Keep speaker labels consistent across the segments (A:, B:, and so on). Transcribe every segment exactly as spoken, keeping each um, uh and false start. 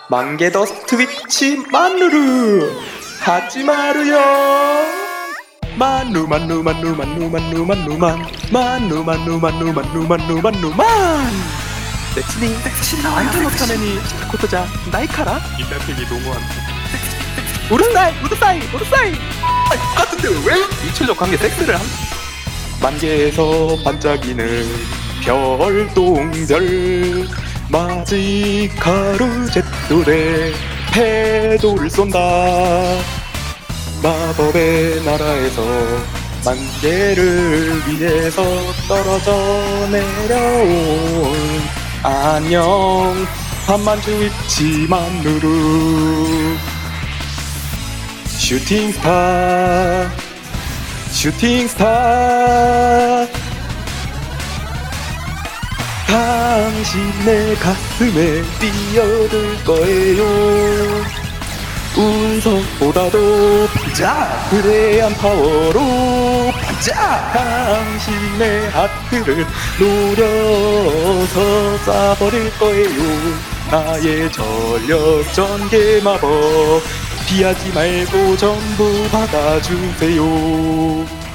A: 만개더 스위치 만누르 하지마루요. 만누 만누 만누 만누 만누 만누만 만누 만누 만누 만누 만누 만누만 넥스닝 아이도 노타네니 코토자 나이카라 인간색이 노무한 우르사이 우르사이 우르사이 아 같은데 왜 이철적 관계 섹스를 함? 만개에서 반짝이는 별똥별 마지카루 제돌에 패도를 쏜다. 마법의 나라에서 만개를 위해서 떨어져 내려온 안녕 한만주 위치 만누르 슈팅스타 슈팅스타 당신의 가슴에 뛰어들 거예요. 운석보다도 반짝 그레한 파워로 반짝 당신의 하트를 노려서 쏴버릴 거예요. 나의 전력 전개 마법 피하지 말고 전부 받아주세요.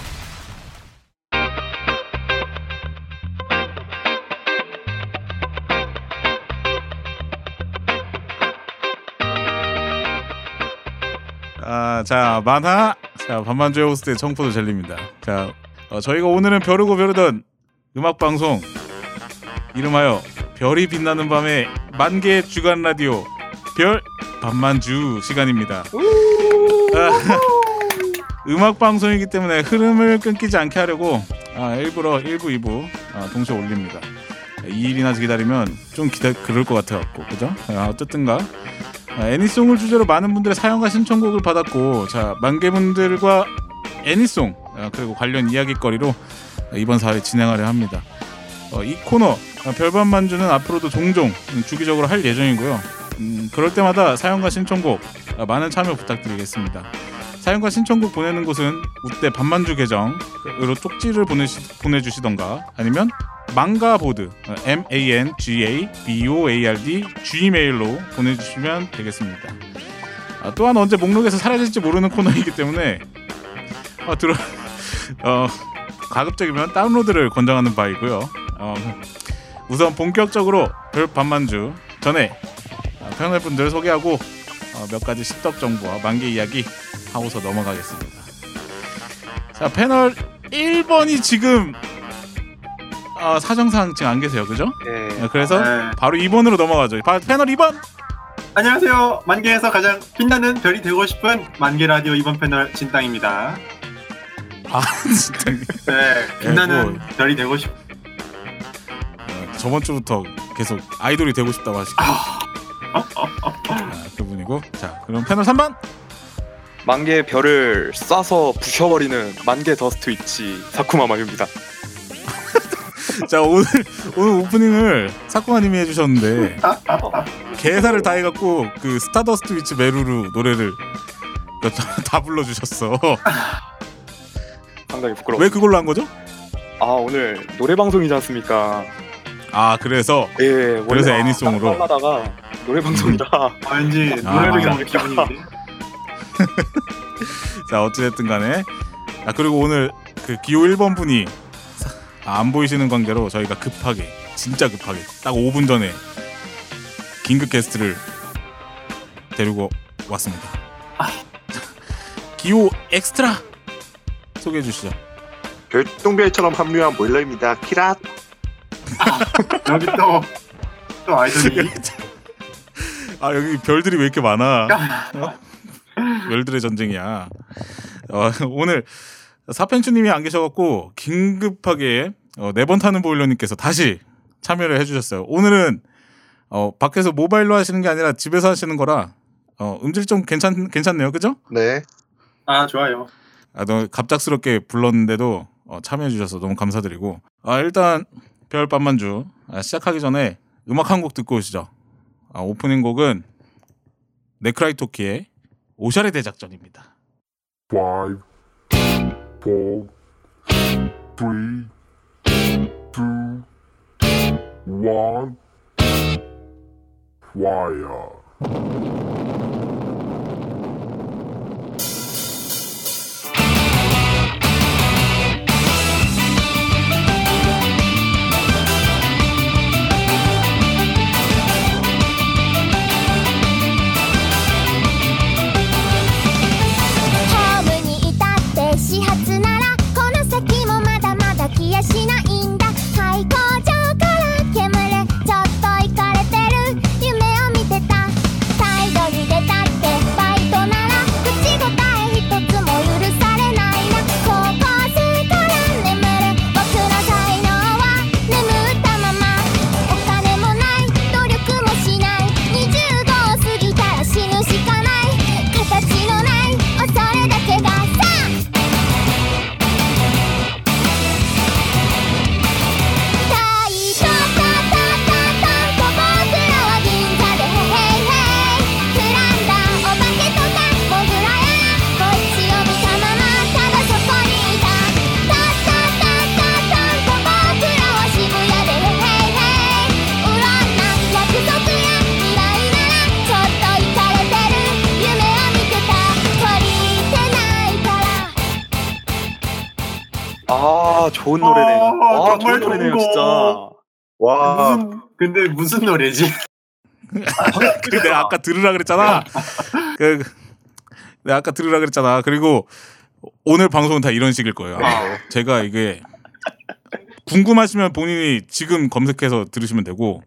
B: 아, 자 만화 자 반만주의 호스트의 청포도 젤리입니다. 자 어, 저희가 오늘은 벼르고 벼르던 음악 방송 이름하여 별이 빛나는 밤의 만개의 주간 라디오 별 반만주 시간입니다. 아, 음악 방송이기 때문에 흐름을 끊기지 않게 하려고 아, 일부러 일 부, 이 부 아, 동시에 올립니다. 이 일이나 기다리면 좀 기다 그럴 것 같아갖고 그죠? 아, 어쨌든가 아, 애니송을 주제로 많은 분들의 사연과 신청곡을 받았고 자 만개분들과 애니송 아, 그리고 관련 이야기거리로 이번 사회 진행하려 합니다. 어, 이 코너 아, 별반만주는 앞으로도 종종 주기적으로 할 예정이고요. 음, 그럴 때마다 사연과 신청곡 아, 많은 참여 부탁드리겠습니다. 사연과 신청곡 보내는 곳은 우때 반만주 계정으로 쪽지를 보내시, 보내주시던가 아니면 망가보드 엠 에이 엔 지 에이 비 오 에이 알 디 지메일로 보내주시면 되겠습니다. 아, 또한 언제 목록에서 사라질지 모르는 코너이기 때문에 어, 들어 어, 가급적이면 다운로드를 권장하는 바이고요. 어, 우선 본격적으로 별 반만주 전에 패널분들 소개하고 어, 몇 가지 십덕 정보와 만개 이야기 하고서 넘어가겠습니다. 자 패널 일 번이 지금 어, 사정상 지금 안 계세요, 그죠?
A: 네.
B: 그래서
C: 네.
B: 바로 이 번으로 넘어가죠. 바, 패널 이 번.
C: 안녕하세요. 만개에서 가장 빛나는 별이 되고 싶은 만개 라디오 이번 패널 진땅입니다.
B: 아 진짜.
C: 네, 빛나는
B: 네, 뭐,
C: 별이 되고 싶.
B: 어, 저번 주부터 계속 아이돌이 되고 싶다고 하시고. 아, 그분이고. 자, 그럼 패널 삼 번.
A: 만개의 별을 쏴서 부셔버리는 만개 더스트 위치 사쿠마마유입니다.
B: 자 오늘 오늘 오프닝을 사쿠마님이 해주셨는데 개사를 다 해갖고 그 스타더스트 위치 메루루 노래를 다 불러주셨어.
A: 상당히 부끄러워.
B: 왜 그걸로 한 거죠?
A: 아 오늘 노래 방송이지 않습니까?
B: 아 그래서
A: 예
B: 그래서 애니송으로
A: 하다가 노래 방송이라
C: 아, 왠지
B: 아.
C: 노래를 나오는 기분인데.
B: 자 어찌됐든 간에 아 그리고 오늘 그 기호 일 번 분이 아, 안 보이시는 관계로 저희가 급하게 진짜 급하게 딱 오 분 전에 긴급 게스트를 데리고 왔습니다. 아. 기호 엑스트라 소개해 주시죠.
D: 별똥별처럼 합류한 보일러입니다. 키랏.
C: 아, 여기 또, 또 아이돌이.
B: 아 여기 별들이 왜 이렇게 많아? 어? 별들의 전쟁이야. 어, 오늘 사펜추님이 안 계셔갖고 긴급하게 어, 네 번 타는 보일러님께서 다시 참여를 해주셨어요. 오늘은 어, 밖에서 모바일로 하시는 게 아니라 집에서 하시는 거라 어, 음질 좀 괜찮 괜찮네요, 그죠?
D: 네.
C: 아 좋아요.
B: 아, 너무 갑작스럽게 불렀는데도 어, 참여해주셔서 너무 감사드리고 아, 일단 별 반만주 아, 시작하기 전에 음악 한 곡 듣고 오시죠. 아, 오프닝 곡은 네크라이토키의 오샤레 대작전입니다.
E: Five, four, three, two, one, fire.
F: ホームにいたって始発ならこの先もまだまだ来やしないんだ。廃工場から煙れちょっとイカれてる夢を見てた。サイドに出たってバイトなら口答え一つも許されないな。高校生から眠れ僕の才能は眠ったまま。お金もない努力もしない。にじゅうごを過ぎたら死ぬしかない。形のない恐れだけがさタイトタタタタンと僕らは銀座でヘイヘイフランダーお化けとかモグラやなこっちを見たままただそこにいた。タタタタタンと僕らは渋谷でヘイヘイうろんな約束や未来ならちょっとイカれてる夢を見てた。懲りてないから
A: 아 좋은 노래네요.
C: 아,
A: 아
C: 정말
A: 좋은 노래네요
C: 좋은 거.
A: 진짜.
D: 와,
C: 무슨 근데 무슨 노래지?
B: 그 내가 아까 들으라 그랬잖아. 그 내가 아까 들으라 그랬잖아. 그리고 오늘 방송은 다 이런 식일 거예요. 제가 이게 궁금하시면 본인이 지금 검색해서 들으시면 되고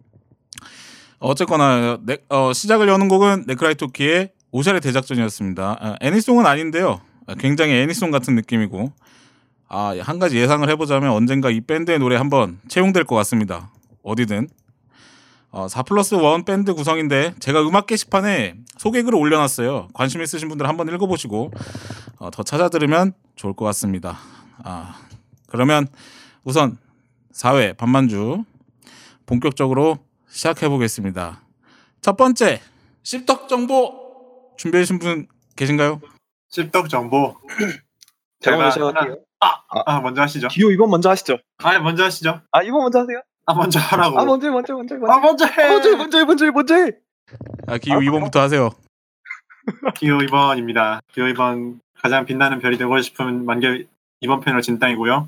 B: 어쨌거나 네, 어, 시작을 여는 곡은 네크라이토키의 오샬의 대작전이었습니다. 아, 애니송은 아닌데요. 아, 굉장히 애니송 같은 느낌이고 아, 한 가지 예상을 해보자면 언젠가 이 밴드의 노래 한번 채용될 것 같습니다. 어디든. 어, 사 플러스 일 밴드 구성인데 제가 음악 게시판에 소개글을 올려놨어요. 관심 있으신 분들 한번 읽어보시고 어, 더 찾아 들으면 좋을 것 같습니다. 아, 그러면 우선 사 회 반만주 본격적으로 시작해보겠습니다. 첫 번째 씹덕 정보 준비해주신 분 계신가요?
C: 씹덕 정보.
A: 제가 먼저
C: 제가
A: 시작할게요.
C: 아 먼저 하시죠.
A: 기호 이번 먼저 하시죠.
C: 아 먼저 하시죠.
A: 아 이번 먼저 하세요.
C: 아 먼저 하라고.
A: 아 먼저 먼저 먼저
C: 아 먼저 해.
A: 먼저 먼저 먼저 먼저 해.
B: 아, 기호 이 번부터 하세요.
C: 기호 이 번입니다. 기호 이 번 가장 빛나는 별이 되고 싶은 만개 이번 패널 진땅이고요.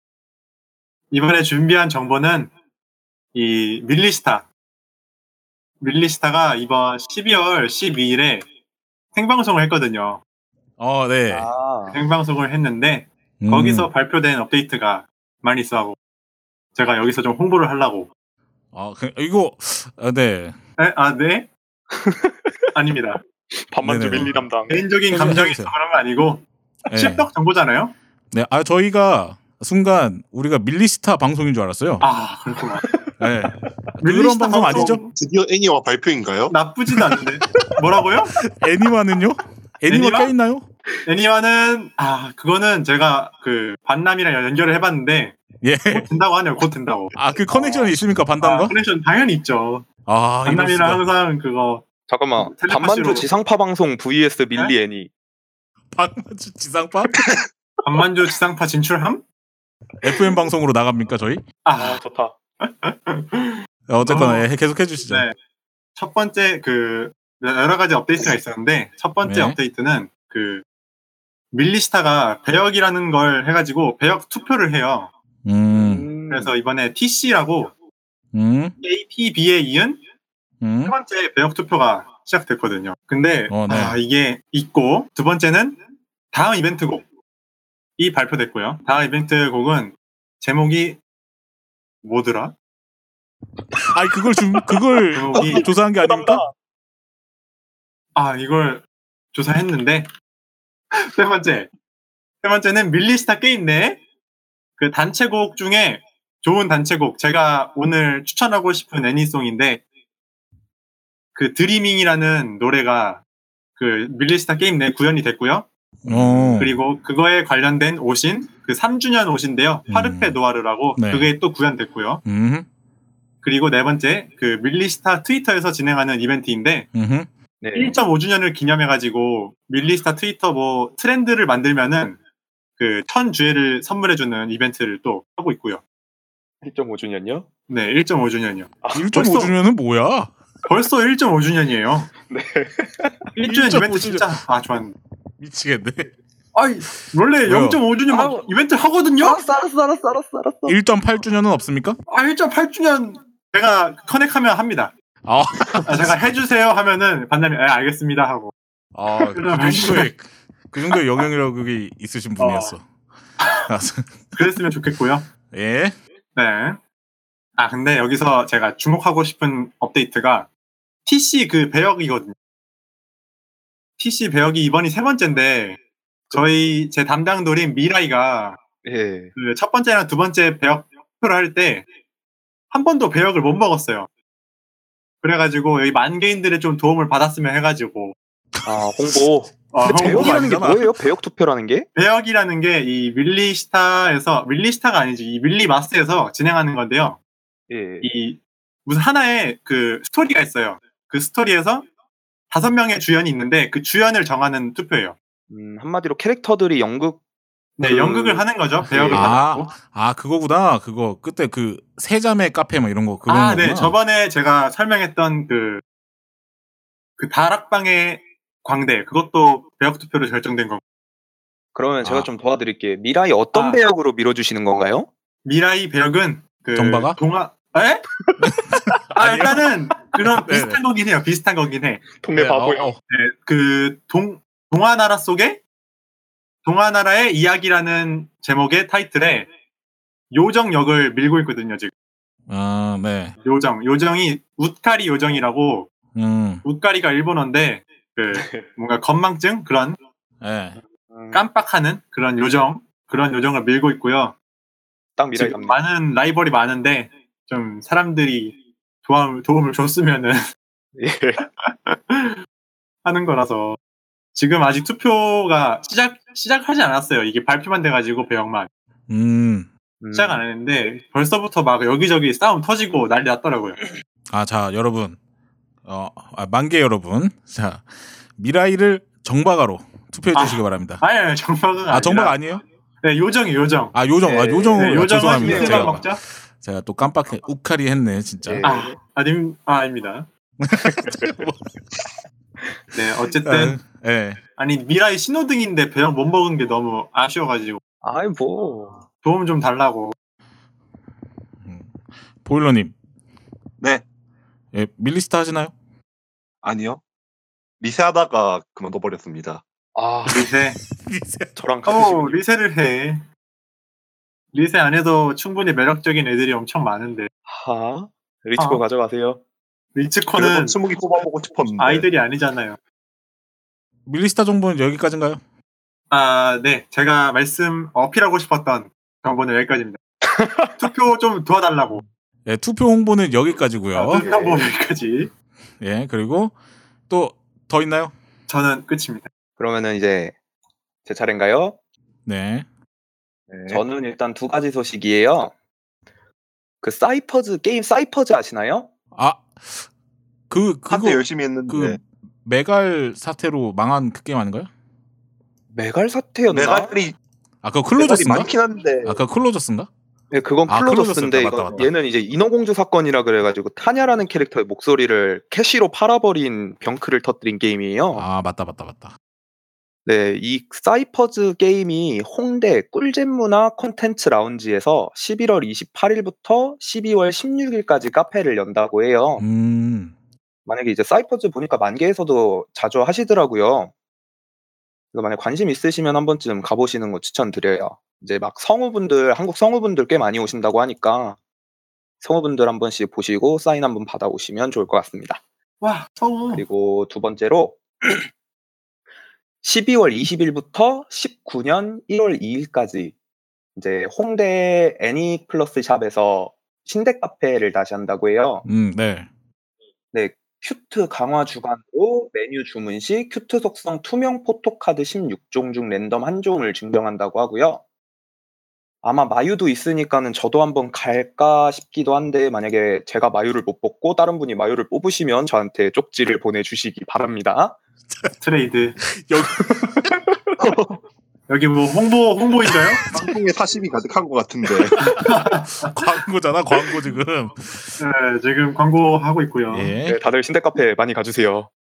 C: 이번에 준비한 정보는 이 밀리스타. 밀리스타가 이번 십이월 십이일에 생방송을 했거든요.
B: 어, 네.
A: 아
C: 생방송을 했는데
B: 음.
C: 거기서 발표된 업데이트가 많이 있어하고 제가 여기서 좀 홍보를 하려고.
B: 아, 그, 이거 아, 네.
C: 에? 아 네? 아닙니다.
A: 반만주
B: 네네네.
A: 밀리 담당.
C: 개인적인
B: 해주세요,
C: 감정이
B: 해주세요.
C: 있어 그런 거 아니고
B: 네.
C: 씹덕 정보잖아요.
B: 네. 아, 저희가 순간 우리가 밀리스타 방송인 줄 알았어요.
C: 아 그렇구나.
B: 네. 그런
C: 밀리스타
B: 방송
C: 방송
B: 아니죠?
D: 드디어 애니와 발표인가요?
C: 나쁘지도 않은데 뭐라고요?
B: 애니와는요? 애니와
C: 애니와?
B: 껴있나요?
C: 애니와는 아 그거는 제가 그 반남이랑 연결을 해봤는데
B: 예.
C: 곧 된다고 하네요. 곧 된다고.
B: 아, 그 커넥션이 있습니까?
C: 아,
B: 반담과?
C: 커넥션 당연히 있죠.
B: 아, 이럴
C: 반남이랑
B: 수가.
C: 항상 그거
A: 잠깐만.
C: 텔레파시로-
A: 반만주 지상파 방송 vs 밀리 애니.
B: 반만주 지상파?
C: 반만주 지상파 진출함?
B: 에프엠 방송으로 나갑니까, 저희?
C: 아
A: 좋다.
B: 어쨌거나
C: 어.
B: 예, 계속 해주시죠.
C: 네. 첫 번째 그 여러 가지 업데이트가 있었는데 첫 번째
B: 네.
C: 업데이트는 그 밀리스타가 배역이라는 걸 해가지고 배역 투표를 해요.
B: 음,
C: 그래서 이번에 티씨라고
B: 음,
C: 에이피비에 이은
B: 음.
C: 세 번째 배역 투표가 시작됐거든요. 근데
B: 어, 네.
C: 아, 이게 있고 두 번째는 다음 이벤트 곡이 발표됐고요. 다음 이벤트 곡은 제목이 뭐더라?
B: 아니, 그걸 좀, 그걸
C: 제목이
B: 조사한 게 아닙니까?
C: 아 이걸 조사했는데 세 번째 세 번째는 밀리스타 게임 내 그 단체곡 중에 좋은 단체곡 제가 오늘 추천하고 싶은 애니송인데 그 드리밍이라는 노래가 그 밀리스타 게임 내 구현이 됐고요.
B: 어.
C: 그리고 그거에 관련된 옷인 그 삼 주년 옷인데요.
B: 음.
C: 파르페 노아르라고
B: 네.
C: 그게 또 구현됐고요.
B: 음,
C: 그리고 네 번째 그 밀리스타 트위터에서 진행하는 이벤트인데
B: 음,
A: 네.
C: 일 점 오 주년을 기념해가지고 밀리스타 트위터 뭐 트렌드를 만들면은 그 천 주회를 선물해주는 이벤트를 또 하고 있고요.
A: 일 점 오 주년요?
C: 네, 일 점 오 주년이요.
B: 일 점 오 주년은 뭐야?
C: 벌써 일 점 오 주년이에요.
G: 네.
C: 일 주년 이벤트
B: 일 점 오 주년.
C: 진짜 아 좋았네.
B: 미치겠네.
C: 아이 원래
B: 왜요?
C: 영 점 오 주년 막
A: 아우.
C: 이벤트 하거든요.
A: 알았어 알았어 알았어 알았어 알았어.
B: 일 점 팔 주년은 없습니까?
C: 아 일 점 팔 주년 제가 커넥하면 합니다.
B: 아,
C: 아, 제가 해주세요 하면은 반장이 예, 알겠습니다 하고.
B: 아, 그 정도의 그 정도의 영향력이 있으신 분이었어.
C: 그랬으면 좋겠고요.
B: 예.
C: 네. 아 근데 여기서 제가 주목하고 싶은 업데이트가 티씨 그 배역이거든요. 티씨 배역이 이번이 세 번째인데 저희 제 담당 돌인 미라이가
G: 예.
C: 그 첫 번째랑 두 번째 배역 투표를 할 때 한 번도 배역을 못 먹었어요. 그래가지고 여기 만개인들의 좀 도움을 받았으면 해가지고
G: 아 홍보.
C: 어,
G: 근데
C: 홍보
G: 배역이라는 게
B: 아니잖아.
G: 뭐예요? 배역 투표라는 게?
C: 배역이라는 게 이 윌리스타에서 윌리스타가 아니지 이 윌리마스에서 진행하는 건데요.
G: 예.
C: 이 무슨 하나의 그 스토리가 있어요. 그 스토리에서 다섯 명의 주연이 있는데 그 주연을 정하는 투표예요.
G: 음, 한마디로 캐릭터들이 연극.
C: 네,
G: 그-
C: 연극을 하는 거죠. 배역을
G: 아,
C: 받았고.
B: 아, 그거구나. 그거 그때 그 세자매 카페 뭐 이런 거 그거.
C: 아, 네. 저번에 제가 설명했던 그, 그 다락방의 광대, 그것도 배역 투표로 결정된 거고.
G: 그러면 제가
B: 아.
G: 좀 도와드릴게요. 미라이 어떤
C: 아.
G: 배역으로 밀어주시는 건가요?
C: 미라이 배역은 그
B: 정바가?
C: 동화, 에? 아,
B: 아니요.
C: 일단은 그런
B: 네네.
C: 비슷한 거긴 해요. 비슷한 거긴 해.
G: 동네
B: 네, 어, 어.
C: 네, 그 동, 동화나라 속에 동화나라의 이야기라는 제목의 타이틀에 요정 역을 밀고 있거든요, 지금.
B: 아, 네.
C: 요정. 요정이 우카리 요정이라고
B: 음.
C: 우카리가 일본어인데 그 뭔가 건망증 그런
B: 예.
G: 음,
C: 깜빡하는 그런 요정 그런 요정을 밀고 있고요.
G: 딱 미라이
C: 지금
G: 갑니다.
C: 많은 라이벌이 많은데 좀 사람들이 도움, 도움을 줬으면은
G: 예.
C: 하는 거라서 지금 아직 투표가 시작 시작하지 않았어요. 이게 발표만 돼가지고 배역만
B: 음.
G: 음,
C: 시작 안 했는데 벌써부터 막 여기저기 싸움 터지고 난리 났더라고요.
B: 아, 자, 여러분. 어, 아, 만개 여러분. 자, 미라이를 정박아로 투표해
C: 아.
B: 주시기 바랍니다.
C: 아니, 아니 정박은
B: 아, 정박
C: 아니라-
B: 아니에요?
C: 네, 요정이 요정.
B: 아, 요정. 아,
G: 네,
B: 요정.
C: 네,
B: 아,
C: 요정은
B: 죄송합니다.
C: 이슬만
B: 제가,
C: 먹자.
B: 제가 또 깜빡해. 우카리 했네, 진짜.
G: 예.
C: 아, 아님, 아, 아닙니다. 네, 어쨌든
B: 아, 예.
C: 아니 미라이 신호등인데 배역 못 먹은 게 너무 아쉬워가지고
G: 아이 뭐.
C: 도움 좀 달라고.
B: 음. 보일러님.
D: 네.
B: 예, 밀리스타 하시나요?
D: 아니요. 리세하다가 그만둬버렸습니다.
G: 아
C: 리세.
G: 저랑 같으시.
C: 어, 리세를 해. 리세 안 해도 충분히 매력적인 애들이 엄청 많은데
G: 하. 리치코
C: 아.
G: 가져가세요.
C: 리츠코는
D: 그래도 스무기 뽑아보고 싶었는데.
C: 아이들이 아니잖아요.
B: 밀리스타 정보는 여기까지인가요?
C: 아, 네. 제가 말씀 어필하고 싶었던 정보는 여기까지입니다. 투표 좀 도와달라고.
B: 예, 투표 홍보는 여기까지고요.
C: 아, 투표 뭐 여기까지.
B: 예, 그리고 또 더 있나요?
C: 저는 끝입니다.
G: 그러면은 이제 제 차례인가요?
B: 네.
D: 네.
G: 저는 일단 두 가지 소식이에요. 그 사이퍼즈 게임 사이퍼즈 아시나요?
B: 아, 그 그거
D: 한때 열심히 했는데
B: 그 메갈 사태로 망한 그 게임 아닌가요?
G: 메갈 사태였나?
D: 메갈이
B: 아, 그거
D: 메갈이
B: 클로저스인가?
D: 많긴 한데
B: 아, 그거 클로저스인가?
G: 네, 그건
B: 아,
G: 클로저스인데
B: 클로저스였다.
G: 이거
B: 맞다, 맞다.
G: 얘는 이제 인어공주 사건이라 그래가지고 타냐라는 캐릭터의 목소리를 캐시로 팔아버린 병크를 터뜨린 게임이에요.
B: 아, 맞다, 맞다, 맞다.
G: 네, 이 사이퍼즈 게임이 홍대 꿀잼 문화 콘텐츠 라운지에서 십일월 이십팔일부터 십이월 십육일까지 카페를 연다고 해요.
B: 음,
G: 만약에 이제 사이퍼즈 보니까 만개에서도 자주 하시더라고요. 그래서 만약 관심 있으시면 한 번쯤 가보시는 거 추천드려요. 이제 막 성우분들, 한국 성우분들 꽤 많이 오신다고 하니까 성우분들 한 번씩 보시고 사인 한번 받아오시면 좋을 것 같습니다.
C: 와, 성우.
G: 그리고 두 번째로 십이월 이십일부터 십구년 일월 이일까지 이제 홍대 애니 플러스 샵에서 신대 카페를 다시 한다고 해요.
B: 음, 네.
G: 네, 큐트 강화 주간으로 메뉴 주문 시 큐트 속성 투명 포토카드 십육종 중 랜덤 한 종을 증정한다고 하고요. 아마 마유도 있으니까는 저도 한번 갈까 싶기도 한데 만약에 제가 마유를 못 뽑고 다른 분이 마유를 뽑으시면 저한테 쪽지를 보내주시기 바랍니다.
C: 트레이드.
B: 여기
C: 여기 뭐 홍보 홍보인가요?
D: 방송에 사심이 가득한 것 같은데.
B: 광고잖아 광고 지금.
C: 네, 지금 광고 하고 있고요.
B: 예.
G: 네, 다들 신대 카페 많이 가주세요.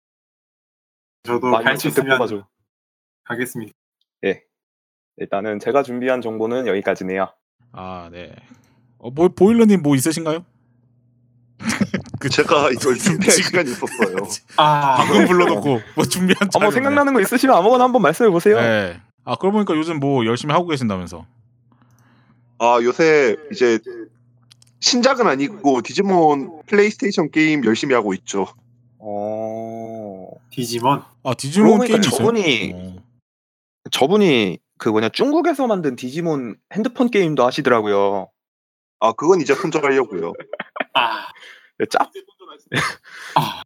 C: 저도
G: 많이
C: 갈 수
G: 신대
C: 있으면
G: 뽑아줘.
C: 가겠습니다.
G: 일단은 제가 준비한 정보는 여기까지네요.
B: 아 네. 어, 뭐 보일러님 뭐 있으신가요? 그
D: 제가 이걸 준비할
B: 지금-
D: 시간이 있었어요.
C: 아,
B: 방금 불러놓고 뭐 준비한
G: 아, 뭐
B: 자료네.
G: 생각나는 거 있으시면 아무거나 한번 말씀해 보세요.
B: 네. 아 그러고 보니까 요즘 뭐 열심히 하고 계신다면서.
D: 아 요새 이제 신작은 아니고 디지몬 플레이스테이션 게임 열심히 하고 있죠.
G: 어,
C: 디지몬.
B: 아 디지몬
G: 그러고
B: 게임
G: 보니까
B: 있어요?
G: 저분이
B: 어.
G: 저분이 그 뭐냐 중국에서 만든 디지몬 핸드폰 게임도 하시더라고요.
D: 아 그건 이제 손절하려고요.
C: 아,
G: 네, 짭.
C: 아.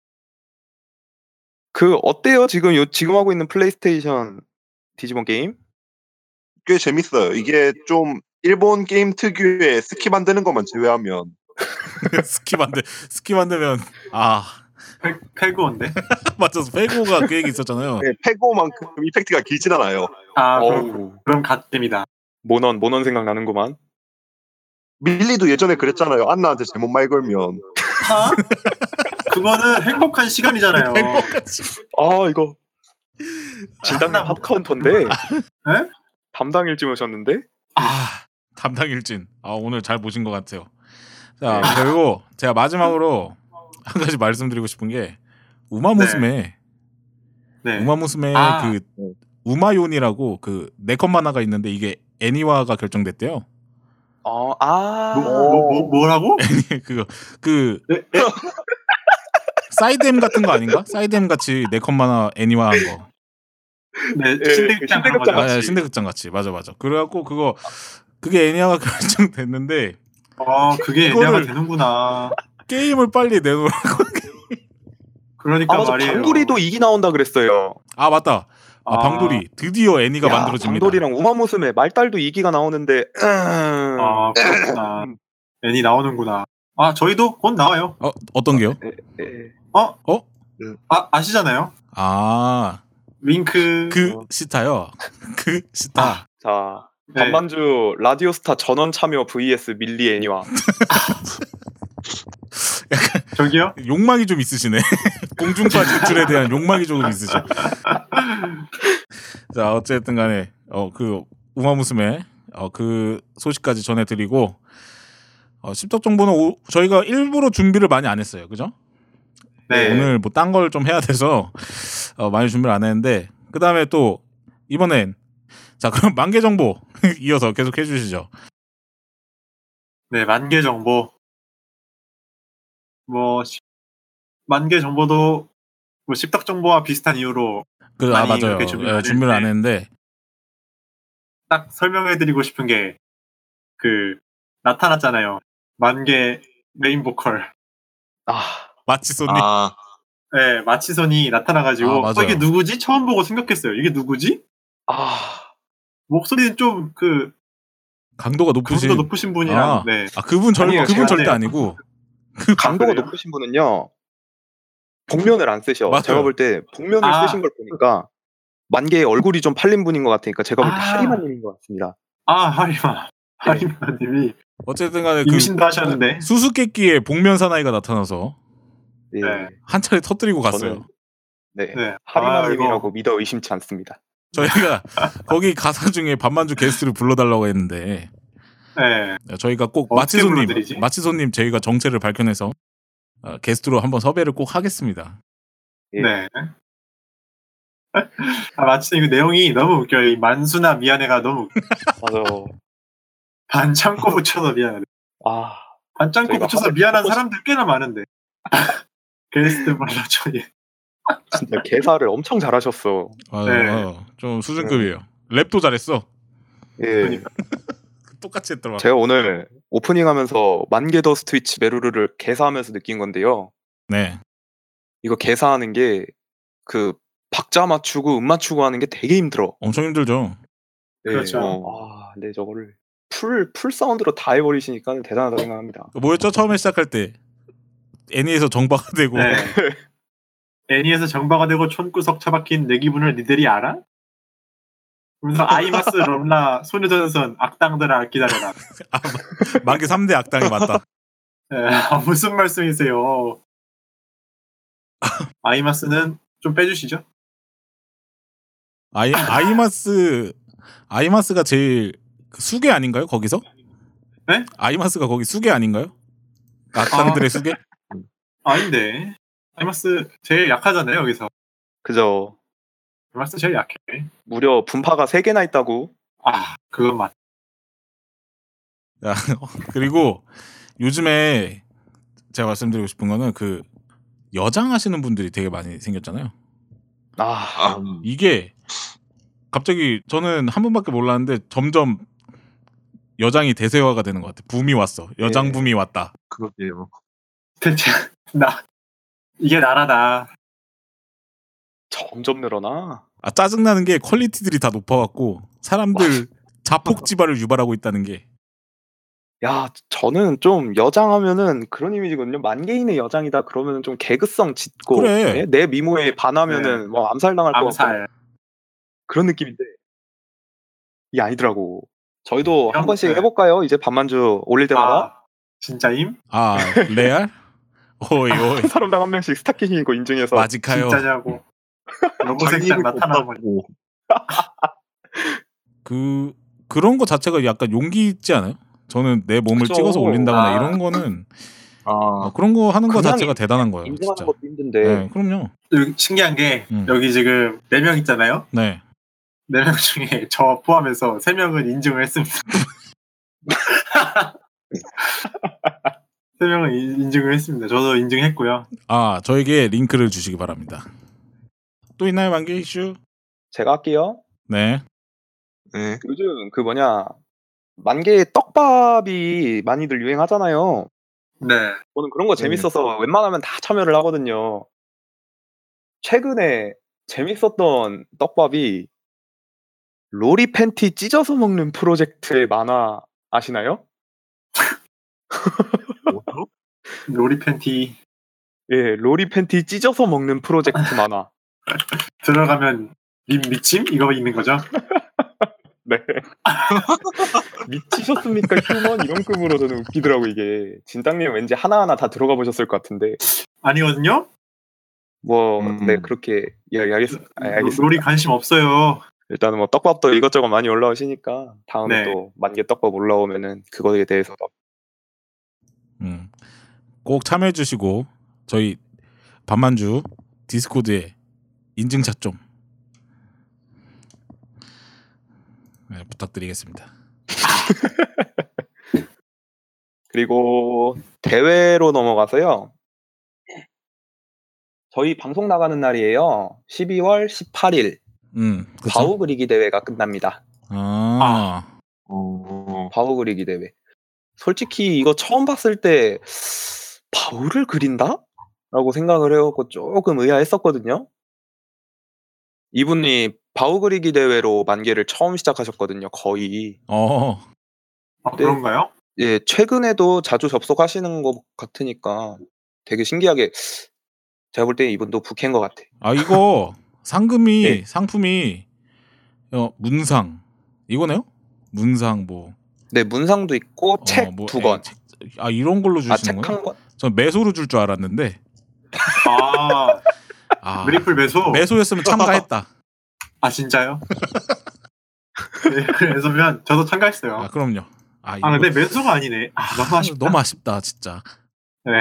G: 그 어때요? 지금 요 지금 하고 있는 플레이스테이션 디지몬 게임?
D: 꽤 재밌어요. 이게 좀 일본 게임 특유의 스키 만드는 것만 제외하면
B: 스키 만들 스키 만들면 아
C: 페, 페고인데.
B: 맞아서 페고가 그 얘기 있었잖아요.
D: 네, 페고만큼 이펙트가 길진 않아요.
C: 아, 그럼,
G: 어우,
C: 그럼 갓겜이다.
G: 모넌 모넌 생각나는구만.
D: 밀리도 예전에 그랬잖아요. 안나한테 잘못 말 걸면
C: 하? 그거는 행복한 시간이잖아요.
G: 아 이거 진단님
C: 아,
G: 핫카운터인데
C: 에?
G: 담당 일진 오셨는데?
B: 아 담당 일진. 아 오늘 잘 보신 것 같아요. 자 그리고 제가 마지막으로 한 가지 말씀드리고 싶은 게 우마무스메
C: 네.
B: 우마무스메
C: 아.
B: 그 우마요니라고 그 네컷 만화가 있는데 이게 애니화가 결정됐대요.
G: 어, 아,
C: 뭐, 뭐, 뭐, 뭐라고?
B: 그거 그
C: 네, 네?
B: 사이드엠 같은 거 아닌가? 사이드엠 같이 네컷 만화 애니화한 거.
C: 네,
G: 예,
C: 신대극장
G: 신대극장
C: 그런 거죠.
B: 아,
G: 같이.
B: 예, 신대극장 같이 맞아 맞아. 그래갖고 그거 그게 애니화가 결정됐는데
C: 어, 그게
B: 그거를-
C: 애니화가 되는구나.
B: 게임을 빨리 내놓으라고.
C: 그러니까
G: 아 맞아
C: 말이에요.
G: 방돌이도 이기 나온다 그랬어요.
B: 아 맞다. 아,
C: 아.
B: 방돌이 드디어 애니가
G: 야,
B: 만들어집니다.
G: 방돌이랑 우마무스메 말달도 이기가 나오는데 음...
C: 아, 그렇구나. 애니 나오는구나. 아, 저희도 곧 나와요.
B: 어 어떤 게요?
G: 에, 에.
C: 어?
B: 어?
C: 아, 아시잖아요?
B: 아
C: 윙크.
B: 그 시타요. 그 시타.
G: 자
C: 네.
G: 반반주 라디오스타 전원 참여 vs 밀리 애니화.
C: 저기요?
B: 욕망이 좀 있으시네. 공중파 진출에 대한 욕망이 조금 있으셔. 자 어쨌든 간에 어 그 우마무스메 어 그 소식까지 전해드리고 어, 십덕 정보는 오, 저희가 일부러 준비를 많이 안 했어요. 그죠?
C: 네.
B: 오늘 뭐 딴 걸 좀 해야 돼서 어, 많이 준비를 안 했는데 그 다음에 또 이번엔 자 그럼 만개 정보 이어서 계속 해주시죠.
C: 네, 만개 정보. 뭐, 시- 만개 정보도 뭐 십덕 정보와 비슷한 이유로
B: 그 아
C: 많이
B: 맞아요.
C: 그렇게 준비를
B: 예,
C: 안
B: 준비를 안
C: 했는데.
B: 했는데
C: 딱 설명해드리고 싶은 게, 그, 나타났잖아요. 만개 메인 보컬.
G: 아
B: 마치 소니
D: 아
C: 네, 마치선이 나타나가지고,
B: 아, 맞아요.
C: 어, 이게 누구지? 처음 보고 생각했어요. 이게 누구지?
G: 아,
C: 목소리는 좀 그,
B: 강도가 높으신
C: 강도 높으신 분이랑,
B: 아.
C: 네.
B: 아 그분 절
G: 아니에요,
B: 그분
G: 제가
B: 절대
C: 네.
B: 아니고
G: 강도가
C: 그래요?
G: 높으신 분은요 복면을 안 쓰셔.
B: 맞아요.
G: 제가 볼 때 복면을
C: 아.
G: 쓰신 걸 보니까 만개의 얼굴이 좀 팔린 분인 것 같으니까 제가 볼 때
C: 아.
G: 하리마님인 것 같습니다.
C: 아, 하리마. 하리마님이
B: 어쨌든간에 그
C: 임신도 하셨는데,
B: 수수께끼의 복면 사나이가 나타나서
G: 네,
C: 네.
B: 한 차례 터뜨리고 갔어요.
G: 저는 네,
C: 네.
G: 하리마님이라고
C: 아,
G: 믿어 의심치 않습니다.
B: 저희가 거기 가사 중에 반만주 게스트를 불러달라고 했는데
C: 이거, 네.
B: 저희가 꼭
C: 어떻게
B: 마치손님
C: 불러드리지?
B: 마치손님 저희가 정체를 밝혀내서 어, 게스트로 한번 섭외를 꼭 하겠습니다.
G: 예.
C: 네. 아, 마치 이거 내용이 너무 웃겨요. 이 만수나 미안해가 너무 웃겨.
G: 맞아.
C: 반 참고 붙여서 미안해.
G: 아,
C: 반 참고
G: 저희가
C: 붙여서
G: 하고
C: 미안한
G: 싶-
C: 사람들 꽤나 많은데. 게스트 불러줘. 예.
G: 진짜 개사를 엄청 잘하셨어.
B: 아,
C: 네.
B: 어, 좀 수준급이에요. 랩도 잘했어.
G: 예.
C: 그러니까.
B: 똑같이 했더라.
G: 제가 오늘 오프닝하면서 만개더 스트위치 메루르를 개사하면서 느낀 건데요.
B: 네.
G: 이거 개사하는 게 그 박자 맞추고 음 맞추고 하는 게 되게 힘들어.
B: 엄청 힘들죠.
G: 네,
C: 그렇죠.
G: 어, 아, 근데 저거를 풀, 풀 사운드로 다 해버리시니까 대단하다고 생각합니다.
B: 뭐였죠? 처음에 시작할 때 애니에서 정바가 되고
C: 네. 애니에서 정바가 되고 촌구석 처박힌 내 기분을 니들이 알아? 그래서 아이마스 럼라 소녀전선 악당들아 기다려라.
B: 아, 만개 삼 대 악당이 맞다.
C: 네, 무슨 말씀이세요? 아이마스는 좀 빼주시죠.
B: 아이 아이마스 아이마스가 제일 그 수계 아닌가요? 거기서?
C: 네?
B: 아이마스가 거기 수계 아닌가요? 악당들의
C: 아.
B: 수계?
C: 아닌데 아이마스 제일 약하잖아요 여기서.
G: 그죠.
C: 아이마스 제일 약해.
G: 무려 분파가 세 개나 있다고.
C: 아 그건 맞.
B: 야, 그리고 요즘에 제가 말씀드리고 싶은 거는 그 여장 하시는 분들이 되게 많이 생겼잖아요.
G: 아,
D: 아,
B: 이게 갑자기 저는 한 분밖에 몰랐는데 점점 여장이 대세화가 되는 것 같아. 붐이 왔어. 여장
G: 네.
B: 붐이 왔다.
D: 그러게요.
C: 대체 나 이게 나라다.
G: 점점 늘어나.
B: 아, 짜증나는 게 퀄리티들이 다 높아갖고 사람들 자폭 지발을 유발하고 있다는 게.
G: 야, 저는 좀 여장하면은 그런 이미지거든요. 만개인의 여장이다 그러면은 좀 개그성 짙고
B: 그래.
G: 네? 내 미모에 반하면은 뭐 암살당할 것 같고
C: 암살.
G: 그런 느낌인데 이게 아니더라고. 저희도 한
C: 형,
G: 번씩
C: 네.
G: 해볼까요? 이제 반만주 올릴 때마다
C: 아 진짜임?
B: 아, 레알? 오이 오이.
G: 한 사람당 한 명씩 스타킹인 거 인증해서
B: 마지카요.
C: 진짜냐고. 로고색상
D: 자기
C: 나타나는 거지.
D: 고
B: 그 그런 거 자체가 약간 용기 있지 않아요? 저는 내 몸을
G: 그쵸.
B: 찍어서 올린다거나
C: 아.
B: 이런 거는
G: 아,
B: 어, 그런 거 하는 거
G: 그냥
B: 자체가 대단한 거예요.
G: 인증하는
B: 진짜.
G: 것도 힘든데
B: 네, 그럼요.
C: 여기 신기한 게
B: 음.
C: 여기 지금 네 명 있잖아요.
B: 네.
C: 네 명 중에 저 포함해서 세 명은 인증을 했습니다. 세 명은 인- 인증을 했습니다. 저도 인증했고요.
B: 아, 저에게 링크를 주시기 바랍니다. 또 있나요, 만개 이슈?
G: 제가 할게요.
B: 네.
D: 네.
G: 요즘 그 뭐냐 만개 떡밥이 많이들 유행하잖아요.
C: 네.
G: 저는 그런 거
D: 네.
G: 재밌어서 웬만하면 다 참여를 하거든요. 최근에 재밌었던 떡밥이 로리 팬티 찢어서 먹는 프로젝트의 만화 아시나요?
D: 뭐죠?
C: 로리 팬티
G: 예, 로리 팬티 찢어서 먹는 프로젝트 만화.
C: 들어가면 님 미침 이거 있는 거죠?
G: 네. 미치셨습니까 휴먼 이런 급으로 저는 웃기더라고 이게. 진땅님 왠지 하나하나 다 들어가 보셨을 것 같은데
C: 아니거든요.
G: 뭐
D: 음.
G: 네 그렇게 이야기하겠, 아, 알겠습니다.
C: 로리 관심 없어요.
G: 일단은 뭐 떡밥도 이것저것 많이 올라오시니까 다음에
C: 네.
G: 또 만개 떡밥 올라오면은 그거에 대해서
B: 음. 꼭 참여해 주시고 저희 반만주 디스코드에 인증샷 좀 네, 부탁드리겠습니다.
G: 그리고 대회로 넘어가서요. 저희 방송 나가는 날이에요. 십이월 십팔일
B: 음. 그쵸?
G: 바우 그리기 대회가 끝납니다.
B: 아.
D: 어,
G: 바우 그리기 대회. 솔직히 이거 처음 봤을 때 바우를 그린다? 라고 생각을 해갖고 조금 의아했었거든요. 이분이 바우 그리기 대회로 만개를 처음 시작하셨거든요. 거의.
B: 어.
C: 아,
G: 네.
C: 그런가요?
G: 예, 최근에도 자주 접속하시는 것 같으니까 되게 신기하게 제가 볼 때 이분도 북해인 것 같아.
B: 아, 이거 상금이
G: 네.
B: 상품이 어, 문상 이거네요? 문상 뭐
G: 네, 문상도 있고
B: 어,
G: 책
B: 뭐,
G: 두 권.
B: 에, 책, 아, 이런 걸로
G: 아,
B: 주시는
G: 책
B: 거예요?
G: 한 권.
B: 전 매소로 줄 줄 알았는데.
C: 아
B: 아.
C: 메리플 매소.
B: 매소였으면 참가했다.
C: 아 진짜요? 네, 그래서면 저도 참가했어요.
B: 아, 그럼요. 아, 이거
C: 아 근데 매소가 아니네. 아, 너무
B: 아,
C: 아쉽다.
B: 너무 아쉽다, 진짜.
C: 네.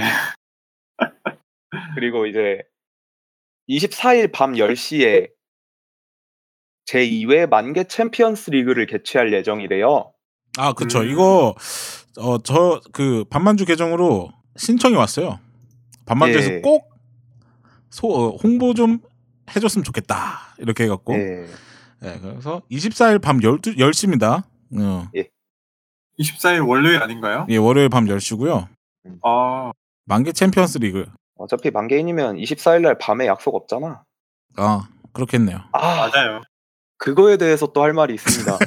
G: 그리고 이제 이십사일 밤 열 시에 제이 회 만개 챔피언스 리그를 개최할 예정이래요.
B: 아, 그쵸.
C: 음.
B: 이거 어, 저 그 반만주 계정으로 신청이 왔어요. 반만주에서
G: 예.
B: 꼭 소, 어, 홍보 좀 해줬으면 좋겠다. 이렇게 해갖고.
G: 예.
B: 네, 그래서 이십사일 밤 열두, 열 시입니다. 어,
C: 이십사일 월요일 아닌가요?
B: 예, 월요일 밤 열 시고요.
C: 아
B: 만개 챔피언스 리그.
G: 어차피 만개인이면 이십사일 날 밤에 약속 없잖아.
B: 아, 그렇겠네요.
G: 아,
C: 맞아요.
G: 그거에 대해서 또 할 말이 있습니다.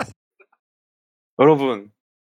G: 여러분,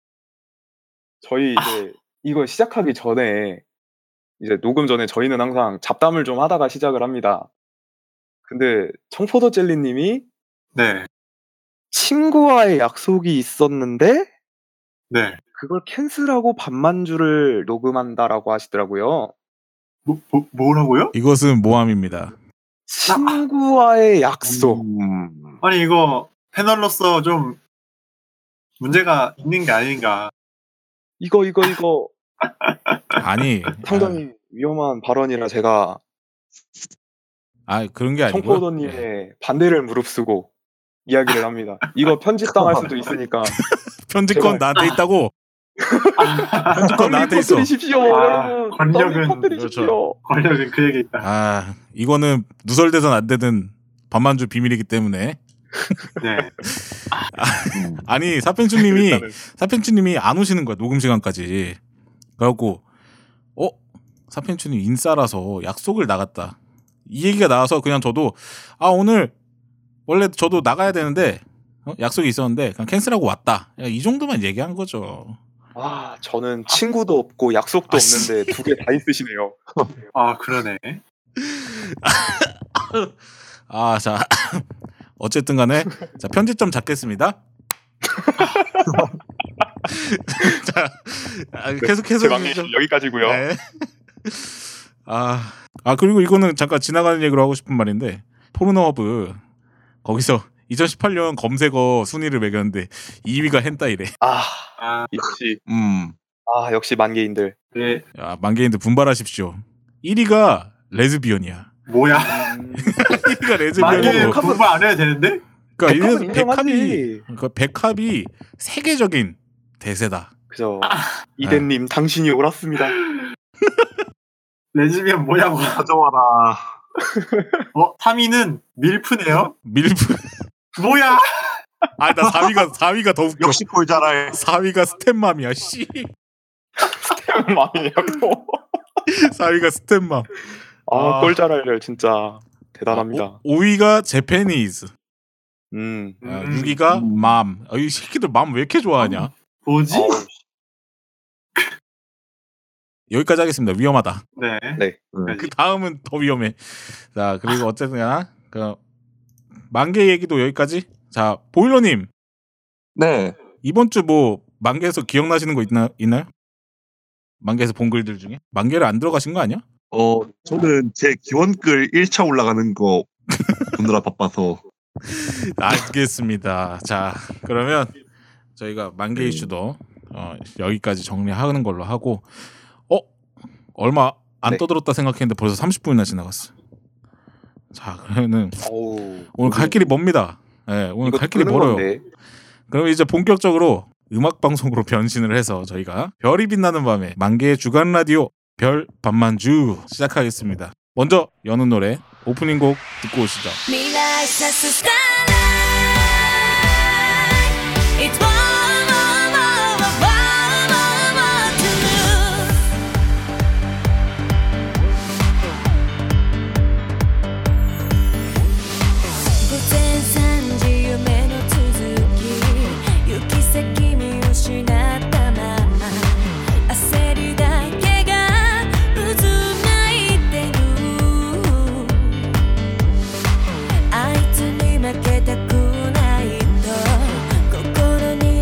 G: 저희 이제 이거 시작하기 전에 이제 녹음 전에 저희는 항상 잡담을 좀 하다가 시작을 합니다. 근데 청포도 젤리님이
C: 네.
G: 친구와의 약속이 있었는데
C: 네.
G: 그걸 캔슬하고 반만주를 녹음한다라고 하시더라고요.
C: 뭐, 뭐 뭐라고요?
B: 이것은 모함입니다.
G: 친구와의 약속.
D: 음.
C: 아니 이거 패널로서 좀 문제가 있는 게 아닌가.
G: 이거 이거 이거
B: 아니,
G: 상당히 위험한 발언이라 제가
B: 아, 아 그런 게 아니고요. 예.
G: 청포도님의 반대를 무릅쓰고 이야기를 합니다. 이거 편집당할 수도 있으니까
B: 편집권
G: 제발.
B: 나한테 있다고. 편집권 나한테 있어.
G: 터뜨리십시오,
C: 아,
G: 여러분.
C: 권력은-
G: 빨리 터뜨리십시오.
C: 권력은 그 얘기 있다.
B: 아, 이거는 누설되든 안 되든 반만주 비밀이기 때문에.
C: 네.
B: 아니, 사펜추님이
G: 일단은.
B: 사펜추님이 안 오시는 거야, 녹음 시간까지. 그래갖고 어? 사펜추님 인싸라서 약속을 나갔다, 이 얘기가 나와서 그냥 저도 아 오늘 원래 저도 나가야 되는데 어? 약속이 있었는데 그냥 캔슬하고 왔다, 이 정도만 얘기한 거죠.
G: 아, 저는 친구도 없고 약속도
B: 아, 씨.
G: 없는데 두 개 다 있으시네요.
C: 아 그러네.
B: 아, 자 어쨌든 간에 자 편집점 잡겠습니다. 자 아, 계속 계속
G: 제 방송이 여기까지고요.
B: 네. 아, 아 그리고 이거는 잠깐 지나가는 얘기로 하고 싶은 말인데, 포르노허브 거기서 이천십팔 년 검색어 순위를 매겼는데 이 위가 헨타이래.
G: 아,
C: 아,
G: 역시
D: 음.
G: 아 역시 만개인들.
C: 네.
B: 야, 만개인들 분발하십시오. 일 위가 레즈비언이야.
C: 뭐야?
G: 음,
B: 일 위가
C: 만개
B: 레즈비언이고.
C: 공부 안 해야 되는데?
B: 그러니까
G: 백합은
B: 이래서 백합이
G: 인정하지.
B: 그러니까 백합이 세계적인 대세다.
G: 그죠. 이대님 당신이 옳았습니다.
C: 레즈비언 뭐냐고.
D: 가져와라.
C: 어? 삼 위는 밀프네요?
B: 밀프.
C: 뭐야?
B: 아, 나 사 위가 사 위가 더 웃겨.
D: 역시 꼴자라해.
B: 사 위가 스텝맘이야. 씨.
G: 마음이에요.
B: 사 위가 스텝맘.
G: 아,
B: 아.
G: 꼴자랄을 진짜 대단합니다.
B: 오 위가 제페니즈.
G: 음.
B: 아,
C: 음.
B: 육 위가
D: 음.
B: 맘. 아, 이 새끼들 맘 왜 이렇게 좋아하냐?
C: 뭐지?
G: 어우,
B: 여기까지 하겠습니다. 위험하다.
C: 네.
G: 네.
B: 그 다음은 더 위험해. 자, 그리고 어쨌든 그 만개 얘기도 여기까지. 자, 보일러님
D: 네.
B: 이번 주 뭐 만개에서 기억나시는 거 있나 있나요? 만개에서 본 글들 중에 만개를 안 들어가신 거 아니야?
D: 어, 저는 제 기원글 일 차 올라가는 거 보느라 바빠서.
B: 알겠습니다. 자, 그러면 저희가 만개 이슈도 어, 여기까지 정리하는 걸로 하고, 어 얼마 안
G: 네.
B: 떠들었다 생각했는데 벌써 삼십 분이나 지나갔어. 자, 그러면은
G: 어우,
B: 오늘 갈 길이 멉니다. 네, 오늘
G: 이거
B: 갈 길이
G: 끄는
B: 멀어요.
G: 건데.
B: 그럼 이제 본격적으로 음악 방송으로 변신을 해서 저희가 별이 빛나는 밤에 만개의 주간 라디오 별 밤만주 시작하겠습니다. 먼저 여는 노래 오프닝 곡 듣고 오시죠.
H: 未来さすスターライト It's one more, more, more, more, more to lose 午前さんじ夢の続き行き先見失ったまま焦りだけが渦巻いてるあいつに負けたくないと心に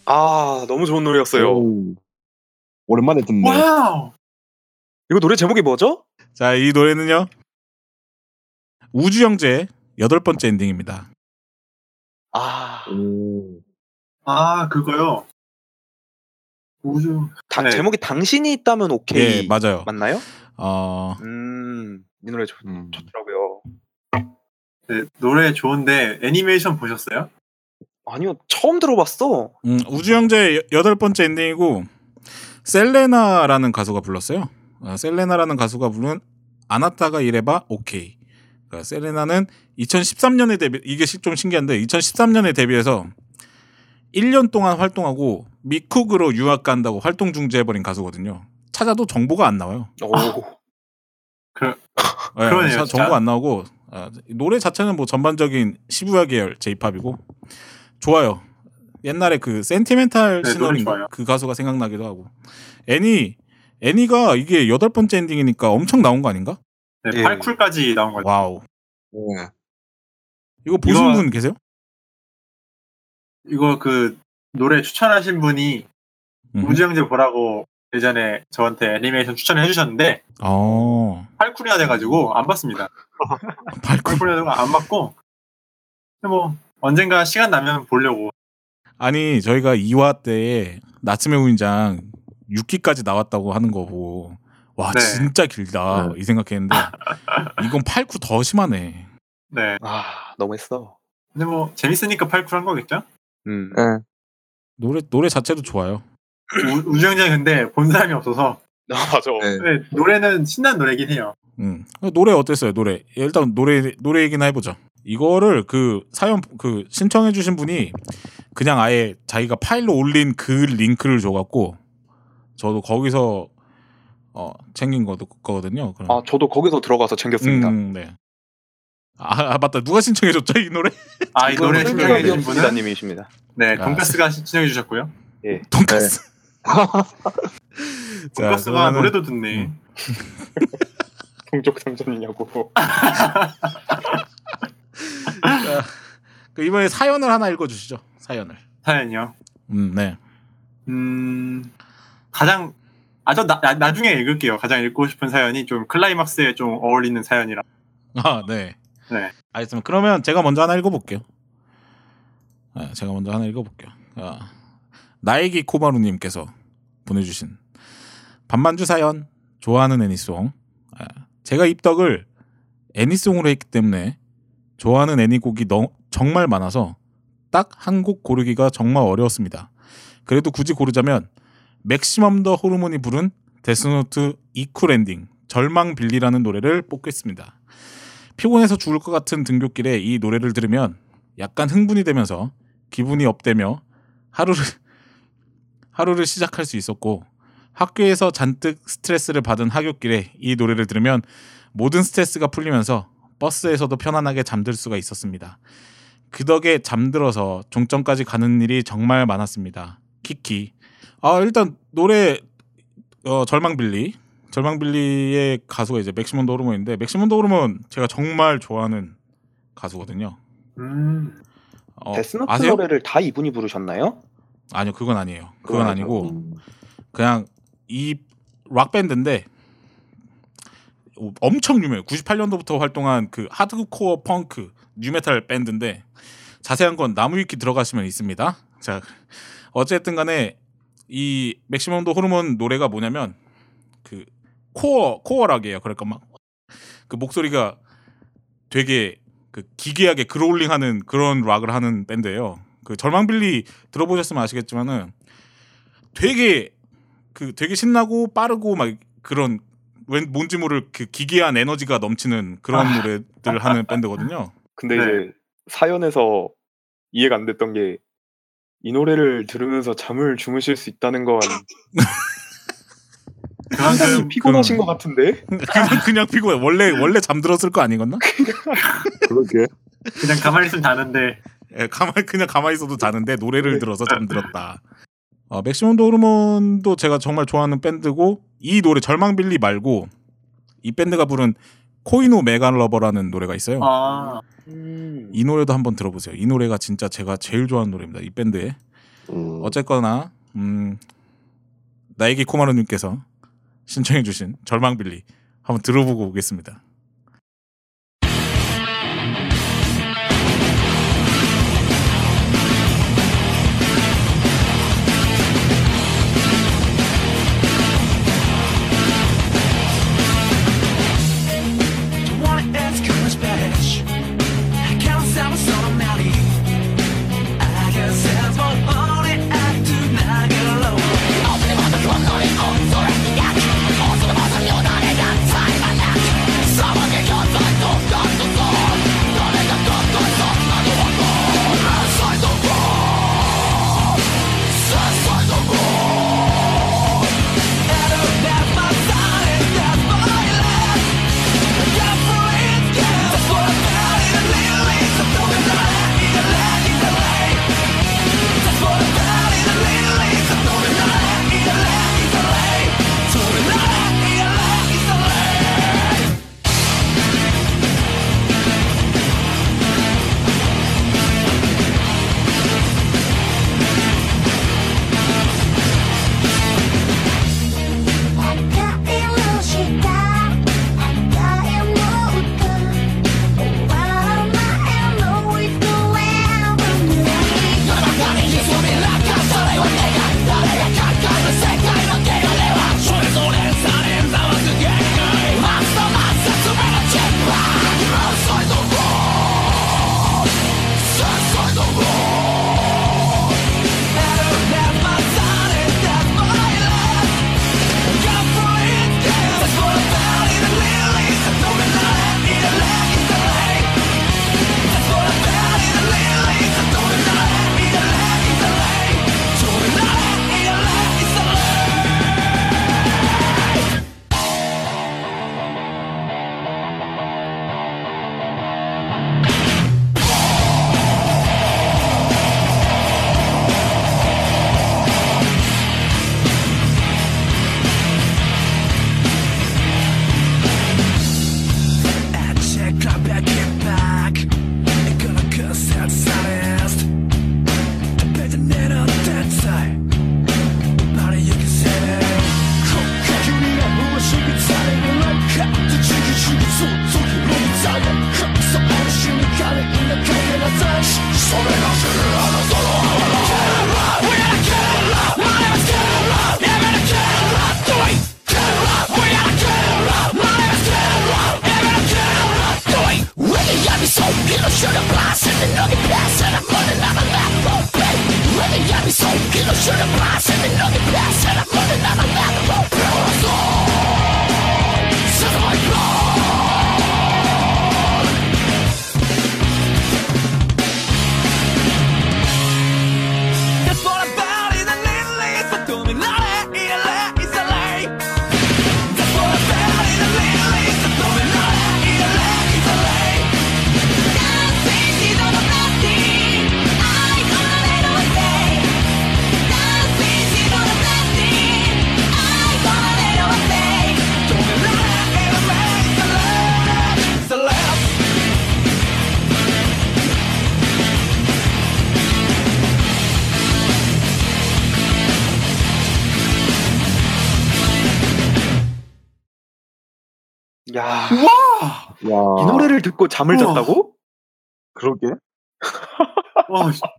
G: 아 너무 좋은 노래였어요.
D: 오. 오랜만에 듣네.
C: 와우.
G: 이거 노래 제목이 뭐죠?
B: 자, 이 노래는요. 우주형제 여덟 번째 엔딩입니다.
G: 아
D: 오.
C: 아 그거요. 우주.
G: 당-
C: 네.
G: 제목이 당신이 있다면 오케이
B: 예, 맞아요.
G: 맞나요?
B: 어,
G: 음, 이 노래 좋,
D: 음.
G: 좋더라고요.
C: 네, 노래 좋은데 애니메이션 보셨어요?
G: 아니요, 처음 들어봤어.
B: 음, 우주형제 여- 여덟 번째 엔딩이고 셀레나라는 가수가 불렀어요. 어, 셀레나라는 가수가 부른 아나타가 이래봐 오케이. 그러니까 셀레나는 이천십삼 년에 데뷔, 이게 시- 좀 신기한데 이천십삼 년에 데뷔해서 일 년 동안 활동하고 미쿡으로 유학 간다고 활동 중지해버린 가수거든요. 찾아도 정보가 안 나와요.
G: 오,
C: 그
B: 네,
C: 그러네요,
B: 자-
C: 진짜.
B: 정보가 안 나오고 아, 노래 자체는 뭐 전반적인 시부야 계열 제이팝이고 좋아요. 옛날에 그 센티멘탈
C: 네, 노래
B: 시널
C: 좋아요.
B: 그 가수가 생각나기도 하고 애니 애니가 이게 여덟 번째 엔딩이니까 엄청 나온 거 아닌가?
C: 네,
G: 예.
C: 팔 쿨까지 나온 거죠.
B: 와우.
D: 네.
B: 이거 보신
C: 이거-
B: 분 계세요?
C: 이거 그 노래 추천하신 분이
B: 음.
C: 우주형제 보라고 예전에 저한테 애니메이션 추천을 해주셨는데
B: 어.
C: 팔 쿨이나 돼가지고 안 봤습니다.
B: 발굴.
C: 팔 쿨이나 돼가지고 안 봤고 근데 뭐 언젠가 시간 나면 보려고.
B: 아니 저희가 이 화 때에 나츠메 우인장 육 기까지 나왔다고 하는 거 보고 와
C: 네.
B: 진짜 길다
D: 네.
B: 이 생각했는데 이건 팔 구 더 심하네.
C: 네.
G: 아, 너무했어.
C: 근데 뭐 재밌으니까 팔 쿨 한 거겠죠?
G: 음,
D: 네.
B: 노래 노래 자체도 좋아요.
C: 우- 우주형제 근데 본 사람이 없어서
G: 아, 맞아.
D: 네.
C: 네, 노래는 신나는 노래긴 해요.
B: 음. 노래 어땠어요? 노래 일단 노래 노래 얘기나 해보죠. 이거를 그 사연 그 신청해주신 분이 그냥 아예 자기가 파일로 올린 그 링크를 줘갖고 저도 거기서 어 챙긴 거, 거거든요. 그럼.
G: 아, 저도 거기서 들어가서 챙겼습니다.
B: 음, 네. 아, 아 맞다. 누가 신청해줬죠 이 노래?
C: 아 이 노래
G: 이건
C: 신청해 주신 분은
G: 기자님이십니다.
C: 네
B: 아.
C: 돈가스가 신청해 주셨고요.
B: 돈까스. 자,
C: 돈가스가
B: 그러면은-
C: 노래도 듣네.
B: 음.
G: 동족 상전이냐고.
B: 자, 그 이번에 사연을 하나 읽어주시죠. 사연을.
C: 사연이요.
B: 음, 네.
C: 음 가장 아저 나중에 읽을게요. 가장 읽고 싶은 사연이 좀 클라이막스에 좀 어울리는 사연이라.
B: 아, 네.
C: 네.
B: 알겠습니다. 그러면 제가 먼저 하나 읽어볼게요. 아, 제가 먼저 하나 읽어볼게요. 아, 나에기 코마루님께서 보내주신 반만주 사연 좋아하는 애니송. 아, 제가 입덕을 애니송으로 했기 때문에 좋아하는 애니곡이 너, 정말 많아서 딱 한 곡 고르기가 정말 어려웠습니다. 그래도 굳이 고르자면 맥시멈 더 호르몬이 부른 데스노트 이쿨 엔딩 절망 빌리라는 노래를 뽑겠습니다. 피곤해서 죽을 것 같은 등굣길에 이 노래를 들으면 약간 흥분이 되면서 기분이 업되며 하루를 하루를 시작할 수 있었고 학교에서 잔뜩 스트레스를 받은 하굣길에 이 노래를 들으면 모든 스트레스가 풀리면서 버스에서도 편안하게 잠들 수가 있었습니다. 그 덕에 잠들어서 종점까지 가는 일이 정말 많았습니다. 키키. 아 일단 노래 어, 절망빌리 절망빌리의 가수가 이제 맥시멈 더 호르몬인데 맥시멈 더 호르몬 제가 정말 좋아하는 가수거든요.
C: 음
B: 어,
G: 데스노트
B: 아세요?
G: 노래를 다 이분이 부르셨나요?
B: 아니요 그건 아니에요. 그건
G: 그건
B: 아니고
D: 음.
B: 그냥 이 락 밴드인데 엄청 유명해요. 구십팔 년도부터 활동한 그 하드코어 펑크 뉴메탈 밴드인데 자세한 건 나무위키 들어가시면 있습니다. 자 어쨌든 간에 이 맥시멈 더 호르몬 노래가 뭐냐면 그 코어 코어 락이에요. 그러니까 막 그 목소리가 되게 그 기괴하게 그로울링하는 그런 락을 하는 밴드예요. 그 절망빌리 들어보셨으면 아시겠지만은 되게 그 되게 신나고 빠르고 막 그런 왠 뭔지 모를 그 기괴한 에너지가 넘치는 그런
C: 아.
B: 노래들 하는 밴드거든요.
G: 근데
C: 네.
G: 이제 사연에서 이해가 안 됐던 게 이 노래를 들으면서 잠을 주무실 수 있다는 건
C: 그만큼
G: 피곤하신 것 같은데?
B: 그냥 그냥 피곤해. 원래 원래 잠들었을 거 아니겠나?
D: 그러게.
C: 그냥 가만히 있으면 자는데
B: 예, 가만 그냥 가만히 있어도 자는데 노래를 들어서 잠들었다. 어, 맥시멈 더 호르몬도 제가 정말 좋아하는 밴드고 이 노래 절망빌리 말고 이 밴드가 부른 코이노 메갈러버라는 노래가 있어요.
C: 아
G: 음.
B: 이 노래도 한번 들어보세요. 이 노래가 진짜 제가 제일 좋아하는 노래입니다. 이 밴드의
D: 음.
B: 어쨌거나 음, 나에게 코마루님께서 신청해주신 절망빌리 한번 들어보고 오겠습니다.
G: 야,
C: 와!
G: 이 노래를 듣고 잠을
C: 우와.
G: 잤다고?
D: 그러게.
C: 와, 씨.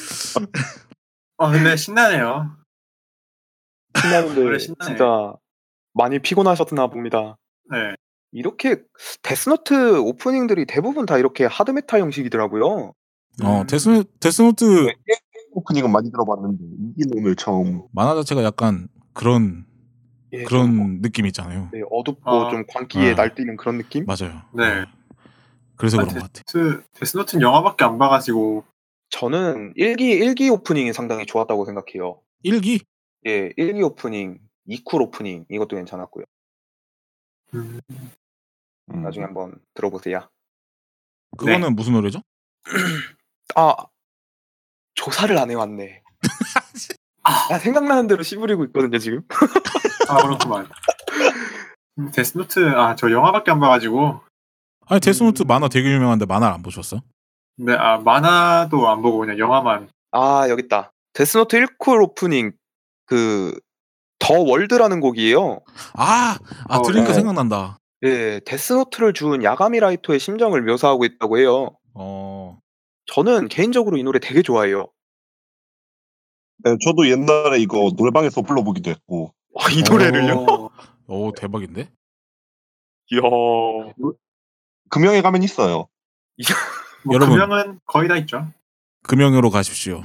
C: 아, 근데 신나네요.
G: 신나는데
C: 노래 신나네.
G: 진짜 많이 피곤하셨나 봅니다.
C: 네.
G: 이렇게 데스노트 오프닝들이 대부분 다 이렇게 하드메탈 형식이더라고요.
B: 어 데스 데스노트
D: 네, 오프닝은 많이 들어봤는데 이긴 오늘 처음.
B: 만화 자체가 약간 그런
G: 예, 좀,
B: 그런 느낌 있잖아요.
G: 네, 어둡고
C: 아.
G: 좀 광기에
B: 아.
G: 날뛰는 그런 느낌?
B: 맞아요.
C: 네.
B: 그래서
C: 아,
B: 그런 것 같아.
C: 데스, 데스노트는 영화밖에 안 봐가지고.
G: 저는 일 기 일 기 오프닝이 상당히 좋았다고 생각해요.
B: 일기
G: 예, 일 기 오프닝, 이 쿨 오프닝 이것도 괜찮았고요.
C: 음,
D: 음.
G: 나중에 한번 들어보세요.
B: 그거는
C: 네.
B: 무슨 노래죠?
G: 아, 조사를 안 해왔네. 아, 생각나는 대로 씨부리고 있거든요 지금.
C: 아, 그렇구만. 음, 데스노트, 아, 저 영화밖에 안 봐가지고.
B: 아니 데스노트 만화 되게 유명한데 만화를 안 보셨어?
C: 근데, 아, 만화도 안 보고 그냥 영화만.
G: 아, 여기 있다. 데스노트 일 쿨 오프닝 그 더 월드라는 곡이에요.
B: 아, 아
C: 어,
B: 들으니까
G: 네.
B: 생각난다.
G: 예, 데스노트를 준 야가미 라이토의 심정을 묘사하고 있다고 해요.
B: 어,
G: 저는 개인적으로 이 노래 되게 좋아해요.
D: 네, 저도 옛날에 이거 노래방에서 불러보기도 했고.
G: 아, 이 노래를요?
C: 어,
B: 오 대박인데?
G: 이야.
D: 금영에 가면 있어요.
C: 뭐
B: 여러분.
C: 금형은 거의 다 있죠.
B: 금영으로 가십시오.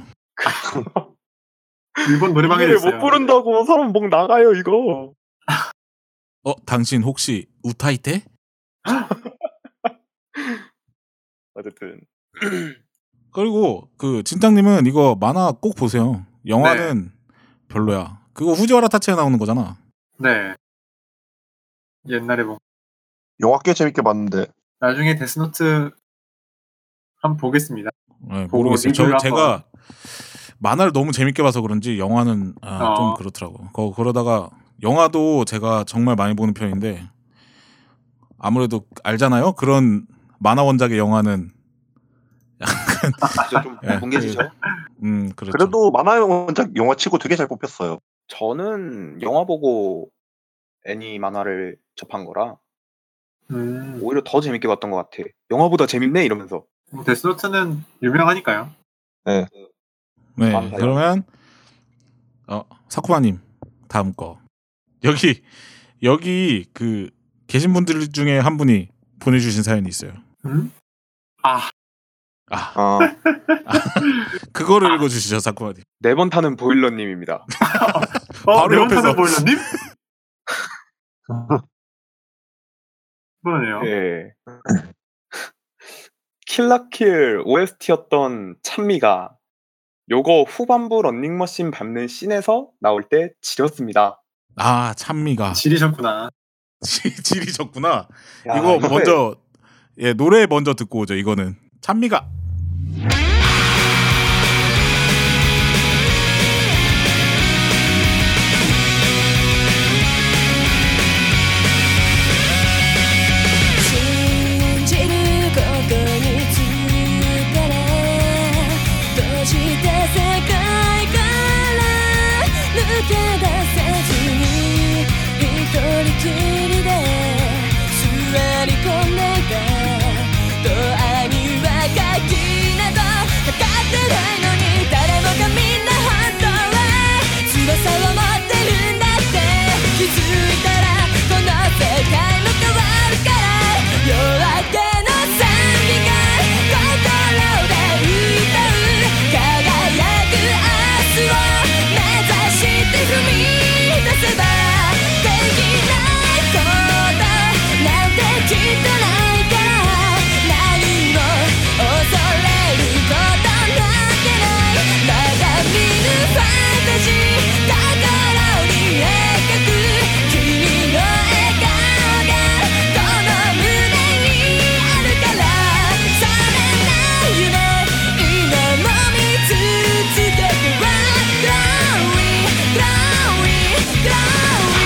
C: 일본 노래방에도
G: 못
C: 있어요.
G: 부른다고 사람 목 나가요 이거.
B: 어, 당신 혹시 우타이테?
G: 어쨌든
B: 그리고 그 진땅님은 이거 만화 꼭 보세요. 영화는 별로야. 그거 후지와라 타치에 나오는 거잖아.
C: 네. 옛날에 뭐
D: 영화 꽤 재밌게 봤는데.
C: 나중에 데스노트 한번 보겠습니다.
B: 네,
C: 보고
B: 모르겠어요. 저
C: 리뷰를
B: 제가 만화를 너무 재밌게 봐서 그런지 영화는 아,
C: 어.
B: 좀 그렇더라고. 거, 그러다가 영화도 제가 정말 많이 보는 편인데 아무래도 알잖아요. 그런 만화 원작의 영화는
G: 진짜 좀
B: 예,
G: 뭉개지죠.
B: 음 그렇죠.
D: 그래도 만화 원작 영화 치고 되게 잘 뽑혔어요.
G: 저는 영화 보고 애니 만화를 접한 거라
C: 음,
G: 오히려 더 재밌게 봤던 것 같아. 영화보다 재밌네 이러면서.
C: 뭐 데스노트는 유명하니까요.
B: 네,
G: 감사해요.
B: 그러면 어 사쿠마님 다음 거 여기 여기 그 계신 분들 중에 한 분이 보내주신 사연이 있어요.
C: 음? 아,
B: 아
D: 아,
B: 그거를 읽어주시죠, 사쿠마님.
G: 네 번 타는 보일러님입니다.
C: 어,
B: 바로
C: 네번타는
B: 옆에서.
C: 보일러님? 그러네요.
G: 예. 킬라킬 오에스티였던 찬미가 요거 후반부 런닝머신 밟는 씬에서 나올 때 지렸습니다.
B: 아 찬미가
C: 지리셨구나.
B: 지- 지리셨구나.
G: 야,
B: 이거
G: 이거에
B: 먼저 예 노래 먼저 듣고 오죠. 이거는 찬미가
H: 信じることに疲れ閉じた世界から抜け出せずに一人きりで座り込んでたドアには鍵などかかってないのに誰もがみんな本当は翼を持ってるんだって気づいたらこの世界も変わるから夜明けの賛美が心で歌う輝く明日を目指して踏み出せばできないことなんてきっとないから何も恐れることなんてないまだ見ぬファンタジー心に描く君の笑顔がこの胸にあるからそれな夢今も見続けて Glory, glory, glory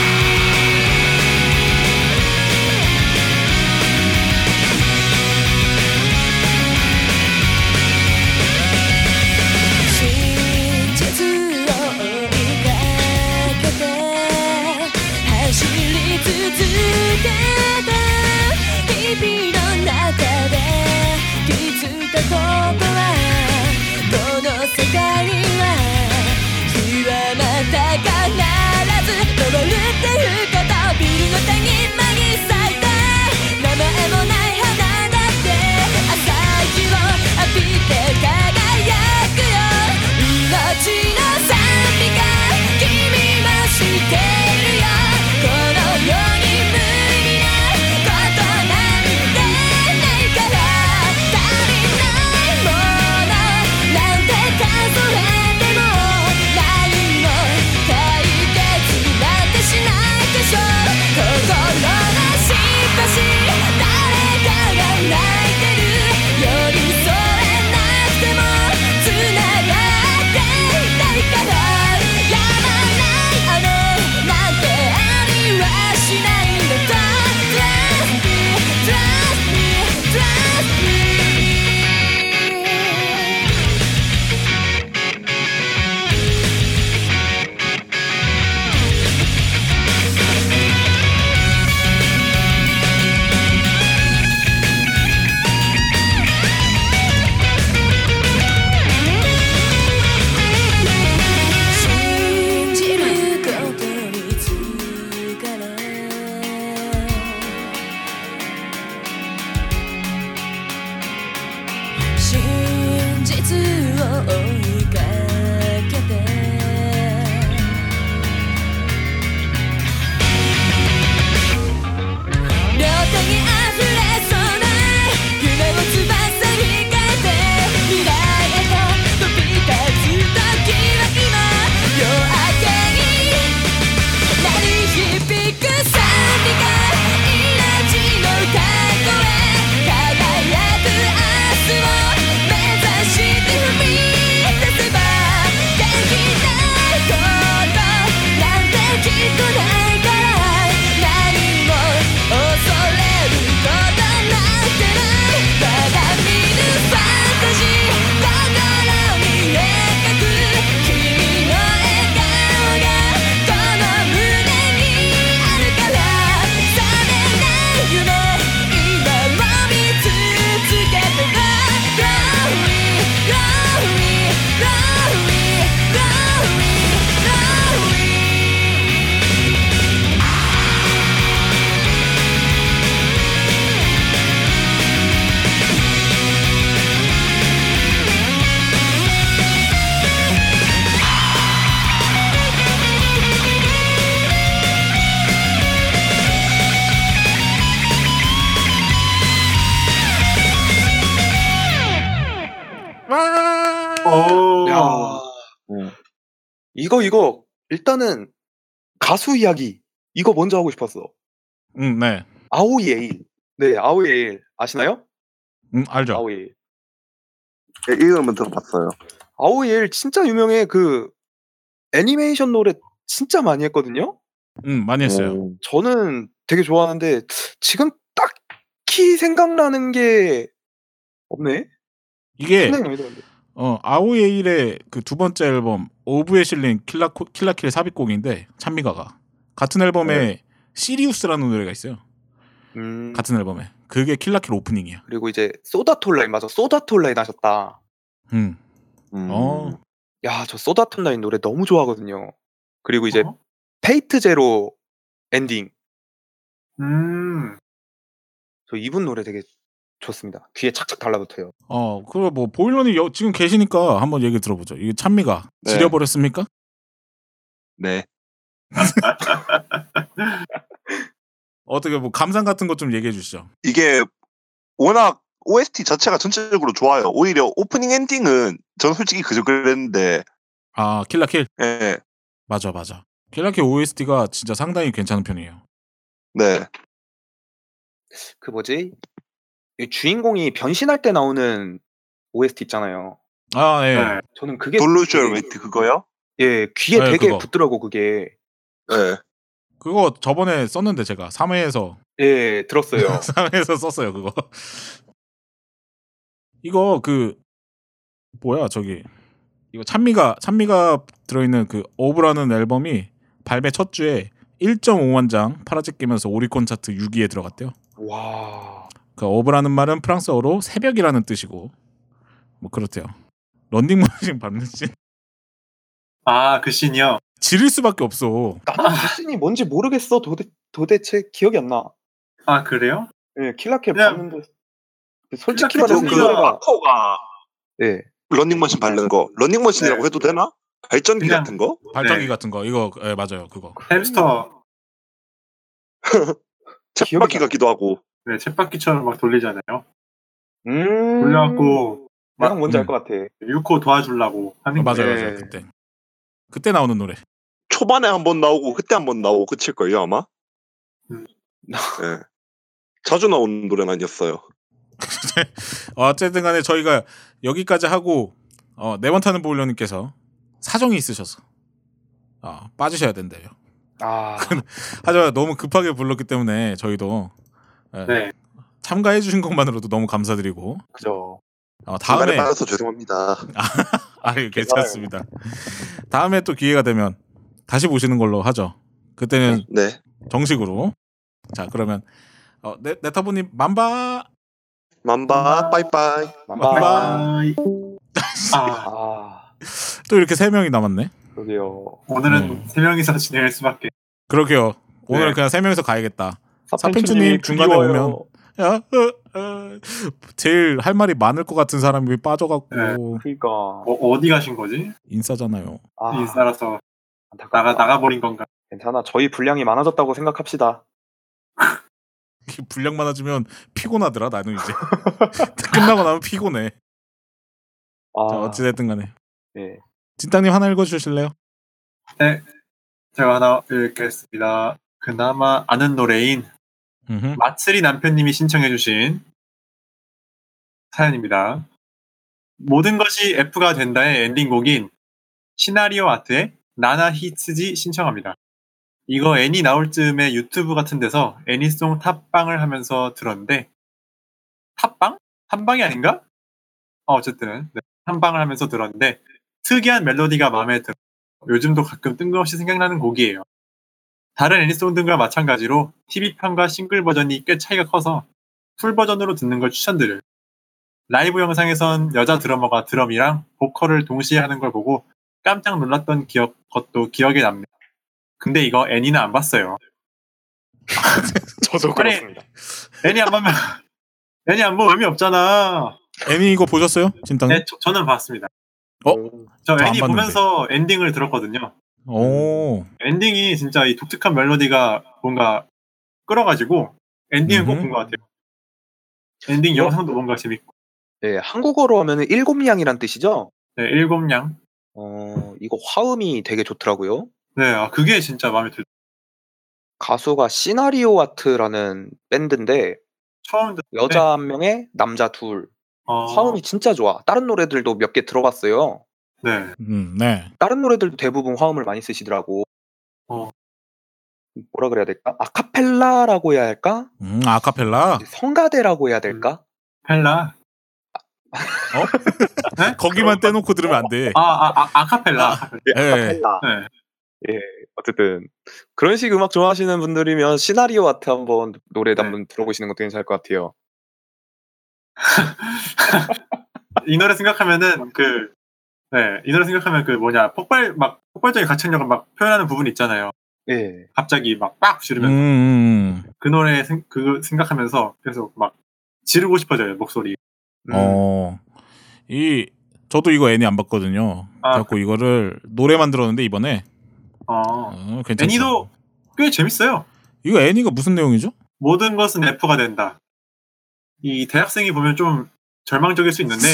H: 真実を追いかけて走り続けた日々の中で気づいたことはこの世界には日はまた必ず昇るっていうことビルの手に紛咲いて名前もない花だって朝日を浴びて輝くよ命の賛美が君も知っているよこの世に無意味なことなんてないから足りないもの
G: 아,
D: 음.
G: 이거 이거 일단은 가수 이야기 이거 먼저 하고 싶었어.
B: 음, 네.
G: 아오이 에일. 네, 아오이 에일 아시나요?
B: 음, 알죠.
G: 아오이 에일.
D: 네, 이름은 들어봤어요.
G: 아오이 에일 진짜 유명해. 그 애니메이션 노래 진짜 많이 했거든요.
B: 음, 많이 했어요.
D: 음.
G: 저는 되게 좋아하는데 지금 딱히 생각나는 게 없네.
B: 이게
G: 생각이 많이 드는데.
B: 어, 아오이에일의 그 두 번째 앨범 오브에 실린 킬라 킬라킬 삽입곡인데 찬미가가 같은 앨범에 시리우스라는 노래가 있어요.
G: 음.
B: 같은 앨범에. 그게 킬라킬 오프닝이야.
G: 그리고 이제 소다톨라인 맞아. 소다톨라인 하셨다.
B: 음.
D: 음.
B: 어.
G: 야, 저 소다톨라인 노래 너무 좋아하거든요. 그리고 이제
C: 어?
G: 페이트 제로 엔딩.
C: 음.
G: 저 이분 노래 되게 좋습니다. 귀에 착착 달라붙어요.
B: 어, 그거 뭐 보일러님 여, 지금 계시니까 한번 얘기 들어보죠. 이게 찬미가
D: 네.
B: 지려버렸습니까?
D: 네.
B: 어떻게 뭐 감상 같은 것 좀 얘기해 주시죠.
D: 이게 워낙 오에스티 자체가 전체적으로 좋아요. 오히려 오프닝 엔딩은 전 솔직히 그저 그랬는데,
B: 아, 킬라킬.
D: 예,
B: 맞아, 맞아. 킬라킬 오에스티가 진짜 상당히 괜찮은 편이에요.
D: 네,
G: 그 뭐지? 이 주인공이 변신할 때 나오는 오에스티 있잖아요.
B: 아, 예.
C: 네.
G: 저는 그게
D: 돌루주얼
G: 되게-
D: 웨이트 그거요?
G: 예, 귀에
B: 네,
G: 되게
B: 그거.
G: 붙더라고 그게.
D: 네.
B: 그거 저번에 썼는데 제가 삼 회에서
G: 예, 들었어요.
B: 삼 회에서 썼어요, 그거. 이거 그 뭐야, 저기. 이거 찬미가 찬미가 들어 있는 그 오브라는 앨범이 발매 첫 주에 일 점 오만 장 팔아제끼면서 오리콘 차트 육 위에 들어갔대요.
G: 와.
B: 그 오브라는 말은 프랑스어로 새벽이라는 뜻이고 뭐 그렇대요. 런닝머신 밟는 씬
C: 아, 그 씬이요?
B: 지릴 수밖에 없어.
G: 나는 그 씬이 뭔지 모르겠어. 도대, 도대체 기억이 안 나.
C: 아, 그래요?
G: 예, 킬라킬
C: 그냥-
G: 봤는데 솔직히
C: 킬라킬
G: 말해서
D: 그
G: 이 노래가
D: 아코가
G: 예.
D: 런닝머신 바른 거, 런닝머신이라고
C: 네.
D: 해도 되나? 발전기
C: 그냥-
D: 같은 거?
B: 발전기
C: 네.
B: 같은 거 이거 예, 맞아요, 그거.
C: 햄스터,
D: 쳇바퀴 같기도 하고.
C: 네, 쳇바퀴처럼 막 돌리잖아요.
G: 음.
C: 돌려갖고,
G: 내가
C: 막
G: 뭔지
B: 음.
G: 알 것 같아.
C: 유코 도와주려고 하는
B: 어, 맞아요,
C: 거예요.
B: 맞아요. 그때 그때 나오는 노래.
D: 초반에 한 번 나오고 그때 한 번 나오고 그칠걸요 아마?
C: 음.
D: 네. 자주 나오는 노래는 아니었어요.
B: 어쨌든 간에 저희가 여기까지 하고 어, 네번 타는 보일러님께서 사정이 있으셔서 어, 빠지셔야 된대요.
G: 아.
B: 하지만 너무 급하게 불렀기 때문에 저희도 예,
C: 네.
B: 참가해 주신 것만으로도 너무 감사드리고
G: 그죠.
B: 어,
D: 중간에
B: 다음에
D: 빠져서 죄송합니다.
B: 아 괜찮습니다. 다음에 또 기회가 되면 다시 보시는 걸로 하죠. 그때는
D: 네.
B: 정식으로. 자 그러면 어, 네, 네타보님 만바.
D: 만바 빠이빠이.
G: 만바.
C: 바이. 아,
G: 아.
B: 또 이렇게 세 명이 남았네.
G: 그러게요.
C: 오늘은
B: 음.
C: 세 명이서 진행할 수밖에.
B: 그러게요. 오늘은
C: 네.
B: 그냥 세 명이서 가야겠다.
G: 사펜추님
B: 사펜추님 중간에
G: 그리워요.
B: 오면 야, 어, 어, 제일 할 말이 많을 것 같은 사람이 빠져갖고
C: 네.
G: 그러니까.
C: 어, 어디 가신 거지?
B: 인싸잖아요.
G: 아.
C: 인싸라서
G: 안타깝다.
C: 나가, 나가버린 건가?
G: 괜찮아. 저희 분량이 많아졌다고 생각합시다.
B: 분량 많아지면 피곤하더라 나는 이제. 끝나고 나면 피곤해.
G: 아.
B: 자 어찌됐든 간에
G: 예.
B: 진땅님 하나 읽어주실래요?
C: 네. 제가 하나 읽겠습니다. 그나마 아는 노래인
B: 음흠.
C: 마츠리 남편님이 신청해주신 사연입니다. 모든 것이 F가 된다의 엔딩곡인 시나리오 아트의 나나 히츠지 신청합니다. 이거 애니 나올 즈음에 유튜브 같은 데서 애니송 탑방을 하면서 들었는데 탑방? 탑방이 아닌가? 어, 어쨌든 네, 탑방을 하면서 들었는데 특이한 멜로디가 마음에 들어 요즘도 가끔 뜬금없이 생각나는 곡이에요. 다른 애니송들과 마찬가지로 티비판과 싱글 버전이 꽤 차이가 커서 풀 버전으로 듣는 걸 추천드려요. 라이브 영상에선 여자 드러머가 드럼이랑 보컬을 동시에 하는 걸 보고 깜짝 놀랐던 기억, 것도 기억에 남네요. 근데 이거 애니는 안 봤어요.
G: 저도
C: 아니,
G: 그렇습니다.
C: 애니 안 보면 애니 안 보면 의미 없잖아.
B: 애니 이거 보셨어요? 진땅님?
C: 네, 저, 저는 봤습니다.
B: 어?
C: 저
B: 저안
C: 애니
B: 봤는데.
C: 보면서 엔딩을 들었거든요.
B: 오.
C: 엔딩이 진짜 이 독특한 멜로디가 뭔가 끌어가지고 엔딩은 꼭
B: 음흠.
C: 본 것 같아요. 엔딩 영상도 뭔가 재밌고.
G: 예, 한국어로 하면은 일곱 양이란 뜻이죠?
C: 네, 일곱 양.
G: 어, 이거 화음이 되게 좋더라고요.
C: 네, 아, 그게 진짜 마음에 들어요.
G: 가수가 시나리오 아트라는 밴드인데
C: 처음 듣
G: 여자 한 명에 남자 둘.
C: 어,
G: 화음이 진짜 좋아. 다른 노래들도 몇 개 들어봤어요.
C: 네.
B: 음, 네.
G: 다른 노래들도 대부분 화음을 많이 쓰시더라고.
C: 어.
G: 뭐라 그래야 될까? 아카펠라라고 해야 할까?
B: 음, 아카펠라.
G: 성가대라고 해야 될까?
C: 펠라.
B: 거기만 떼놓고 들으면 안 돼.
C: 아, 아, 아 아카펠라.
G: 예,
B: 예.
G: 아카펠라.
C: 네.
G: 예, 어쨌든 그런 식 음악 좋아하시는 분들이면 시나리오 아트 한번 노래
C: 네.
G: 한번 들어보시는 것도 괜찮을 것 같아요.
C: 이 노래 생각하면은 그, 네, 이 노래 생각하면 그 뭐냐 폭발 막 폭발적인 가창력을 막 표현하는 부분 있잖아요.
G: 예.
C: 갑자기 막 빡
B: 음,
C: 지르면서
B: 음,
C: 그 노래 생, 그 생각하면서 계속 막 지르고 싶어져요 목소리.
B: 음. 어, 이 저도 이거 애니 안 봤거든요.
C: 아,
B: 그래갖고 이거를 노래만 들었는데 이번에
C: 어.
B: 어, 괜찮죠.
C: 애니도 꽤 재밌어요.
B: 이거 애니가 무슨 내용이죠?
C: 모든 것은 F가 된다. 이 대학생이 보면 좀 절망적일 수 있는데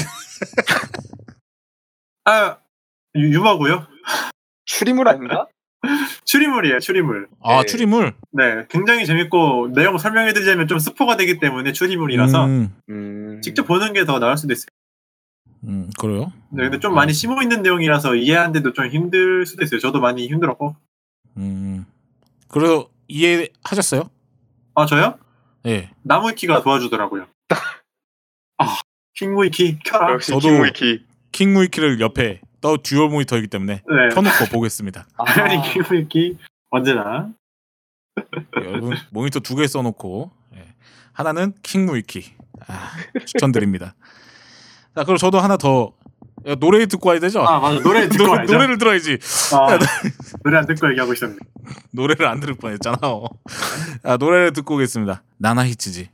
C: 아 유, 유머고요.
G: 추리물 아닌가?
C: 추리물이에요, 추리물.
B: 아,
G: 네.
B: 추리물.
C: 네, 굉장히 재밌고 내용 설명해드리자면 좀 스포가 되기 때문에 추리물이라서
B: 음,
G: 음.
C: 직접 보는 게 더 나을 수도 있어요.
B: 음, 그래요?
C: 네, 근데 좀 많이 심어 있는 내용이라서 이해하는데도 좀 힘들 수도 있어요. 저도 많이 힘들었고.
B: 음, 그래서 이해하셨어요?
C: 아, 저요?
B: 네.
C: 나무위키가 도와주더라고요. 아, 킹무위키 켜라.
G: 역시
B: 저도-
G: 킹무이키.
B: 킹무이키를 옆에 또 듀얼 모니터이기 때문에
C: 네,
B: 켜놓고 보겠습니다.
C: 당연히
G: 아,
C: 킹무위키 언제나.
B: 여러분 모니터 두 개 써놓고 예. 하나는 킹무이키 아, 추천드립니다. 자, 그럼 저도 하나 더 야, 노래 듣고 와야 되죠?
C: 아, 맞아. 노래 듣고
B: 노래,
C: 와야죠.
B: 노래를 들어야지.
C: 아, 노래 안 듣고 얘기하고 있었네.
B: 노래를 안 들을 뻔했잖아. 아, 노래를 듣고 오겠습니다. 나나히치지.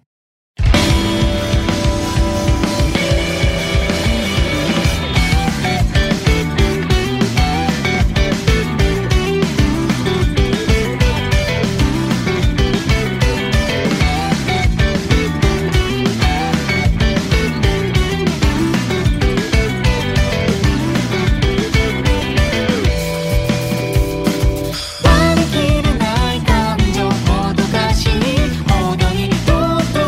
H: 割り切れない感情もどかしいほどにとうとう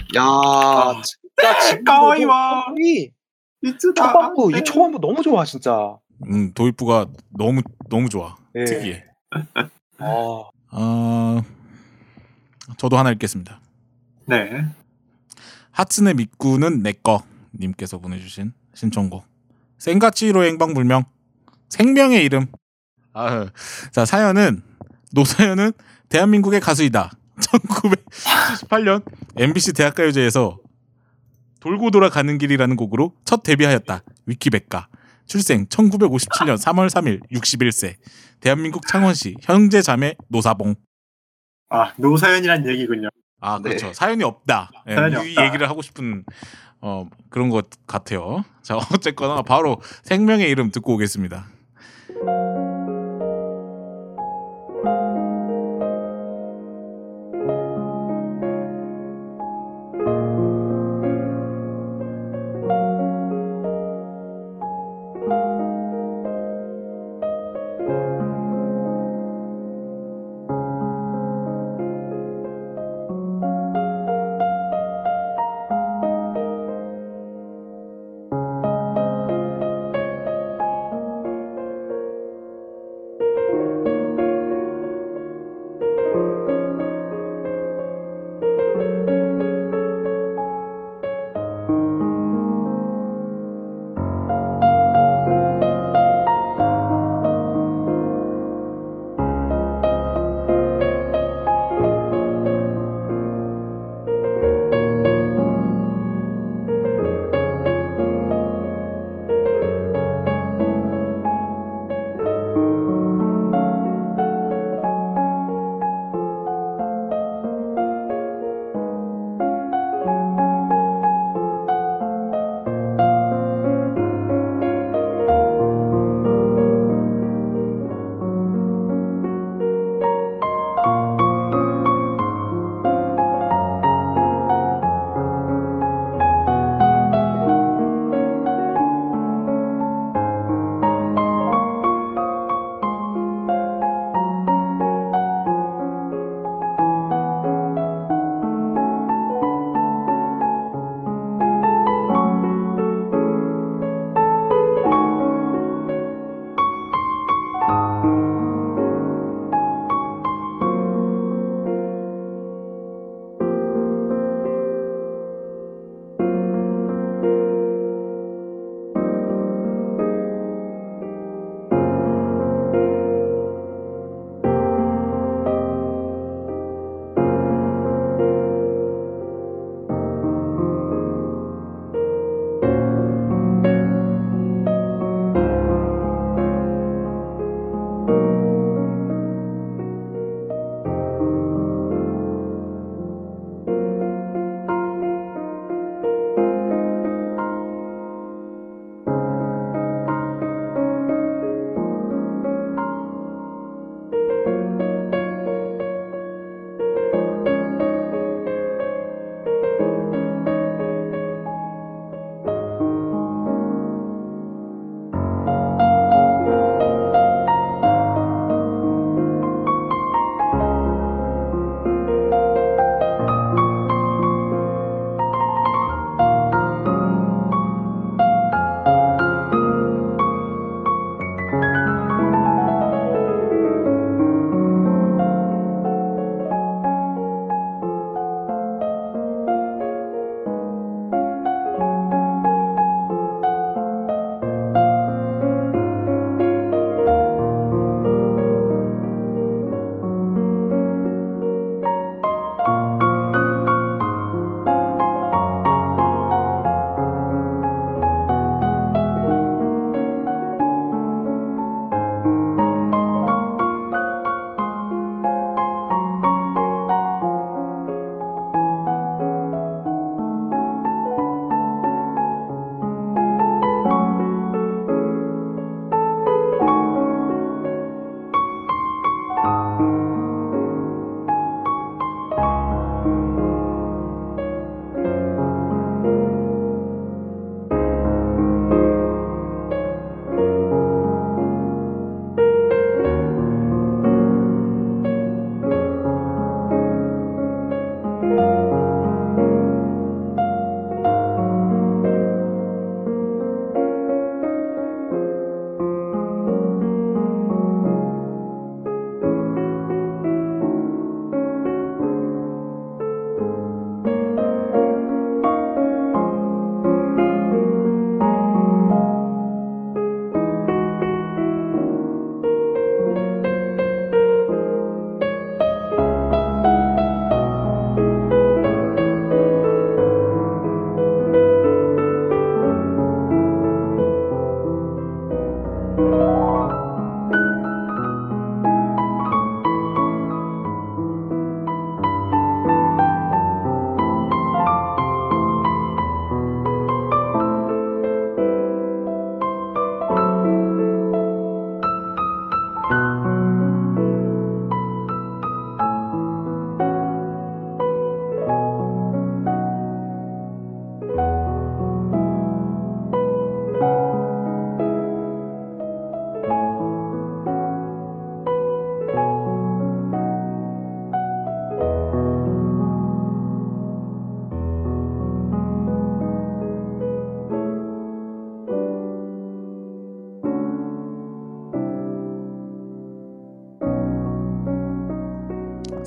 G: 야,
C: 아,
G: 진짜 지금
C: 까와이와.
G: 이
C: 미츠다.
G: 초반부 이 초반부 너무 좋아 진짜.
B: 음, 도입부가 너무 너무 좋아.
G: 예.
B: 특이해.
G: 아,
B: 어, 저도 하나 읽겠습니다.
C: 네.
B: 하츠네 미꾸는 내꺼 님께서 보내주신 신청곡 생가치로 행방불명 생명의 이름. 아, 자 사연은 노사연은 대한민국의 가수이다. 천구백칠십팔 년 엠비씨 대학가요제에서 돌고 돌아가는 길이라는 곡으로 첫 데뷔하였다. 위키백과 출생 천구백오십칠 년 삼월 삼일 육십일 세 대한민국 창원시 형제 자매 노사봉.
C: 아, 노사연이란 얘기군요.
B: 아 그렇죠.
G: 네.
B: 사연이 없다. 예,
C: 사연이
B: 이
C: 없다.
B: 얘기를 하고 싶은 어, 그런 것 같아요. 자 어쨌거나 바로 생명의 이름 듣고 오겠습니다.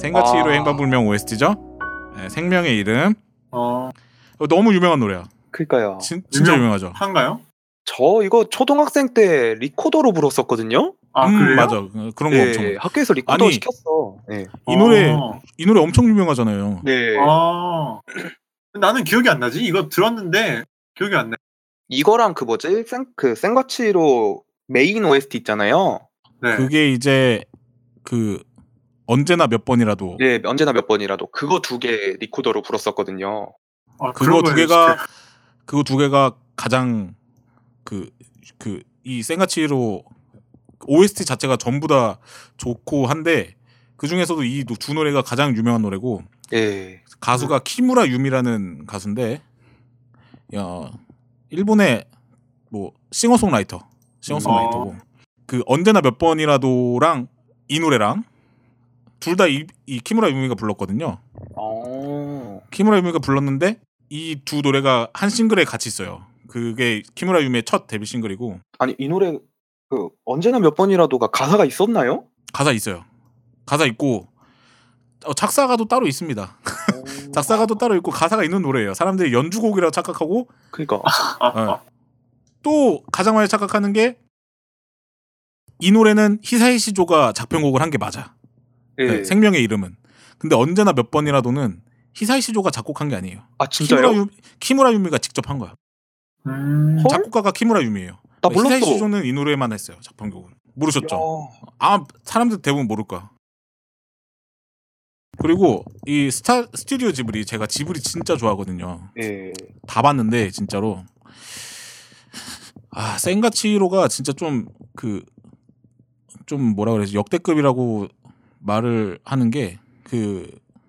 B: 생가치히로의
G: 아.
B: 행방불명 오에스티죠. 네, 생명의 이름.
C: 어,
B: 어, 너무 유명한 노래야.
G: 그러니까요.
B: 진, 진짜
C: 유명-
B: 유명하죠.
C: 한가요?
G: 저 이거 초등학생 때 리코더로 불었었거든요.
C: 아,
B: 음,
C: 그래요?
B: 맞아. 어, 그런 거
G: 네,
B: 엄청.
G: 학교에서 리코더
B: 아니,
G: 시켰어. 네.
B: 이 노래
C: 어.
B: 이 노래 엄청 유명하잖아요.
G: 네.
C: 아, 나는 기억이 안 나지. 이거 들었는데 기억이 안 나.
G: 이거랑 그 뭐지? 생, 그 생과치로 메인 오에스티 있잖아요.
C: 네.
B: 그게 이제 그 언제나 몇 번이라도
G: 네, 언제나 몇 번이라도 그거 두 개 리코더로 불었었거든요.
C: 아,
B: 그거
C: 그런
B: 두
C: 거예요,
B: 개가
C: 진짜.
B: 그거 두 개가 가장 그 그 이 생가치히로 오에스티 자체가 전부 다 좋고 한데 그 중에서도 이 두 노래가 가장 유명한 노래고
G: 예.
B: 가수가 키무라 유미라는 가수인데 야, 일본의 뭐 싱어송라이터 싱어송라이터고 그 언제나 몇 번이라도랑 이 노래랑 둘 다 이 이 키무라 유미가 불렀거든요.
G: 어.
B: 키무라 유미가 불렀는데 이 두 노래가 한 싱글에 같이 있어요. 그게 키무라 유미의 첫 데뷔 싱글이고
G: 아니 이 노래 그 언제나 몇 번이라도가 가사가 있었나요?
B: 가사 있어요. 가사 있고 어, 작사가도 따로 있습니다. 작사가도 따로 있고 가사가 있는 노래예요. 사람들이 연주곡이라고 착각하고
G: 그러니까
B: 어. 또 가장 많이 착각하는 게 이 노래는 히사이 시조가 작편곡을 한 게 맞아.
G: 예.
B: 네, 생명의 이름은. 근데 언제나 몇 번이라도는 히사이 시조가 작곡한 게 아니에요.
G: 아 진짜요?
B: 키무라, 유, 키무라 유미가 직접 한 거야.
C: 음,
G: 헐?
B: 작곡가가 키무라 유미예요.
G: 나 몰랐어.
B: 히사이 시조는 이 노래만 했어요. 작편곡은. 모르셨죠?
G: 야.
B: 아마 사람들 대부분 모를 거야. 그리고 이 스타 스튜디오 지브리 제가 지브리 진짜 좋아하거든요.
G: 예.
B: 다 봤는데 진짜로 아 센가치히로가 진짜 좀 그 좀 뭐라 그래야지 역대급이라고 말을 하는 게 그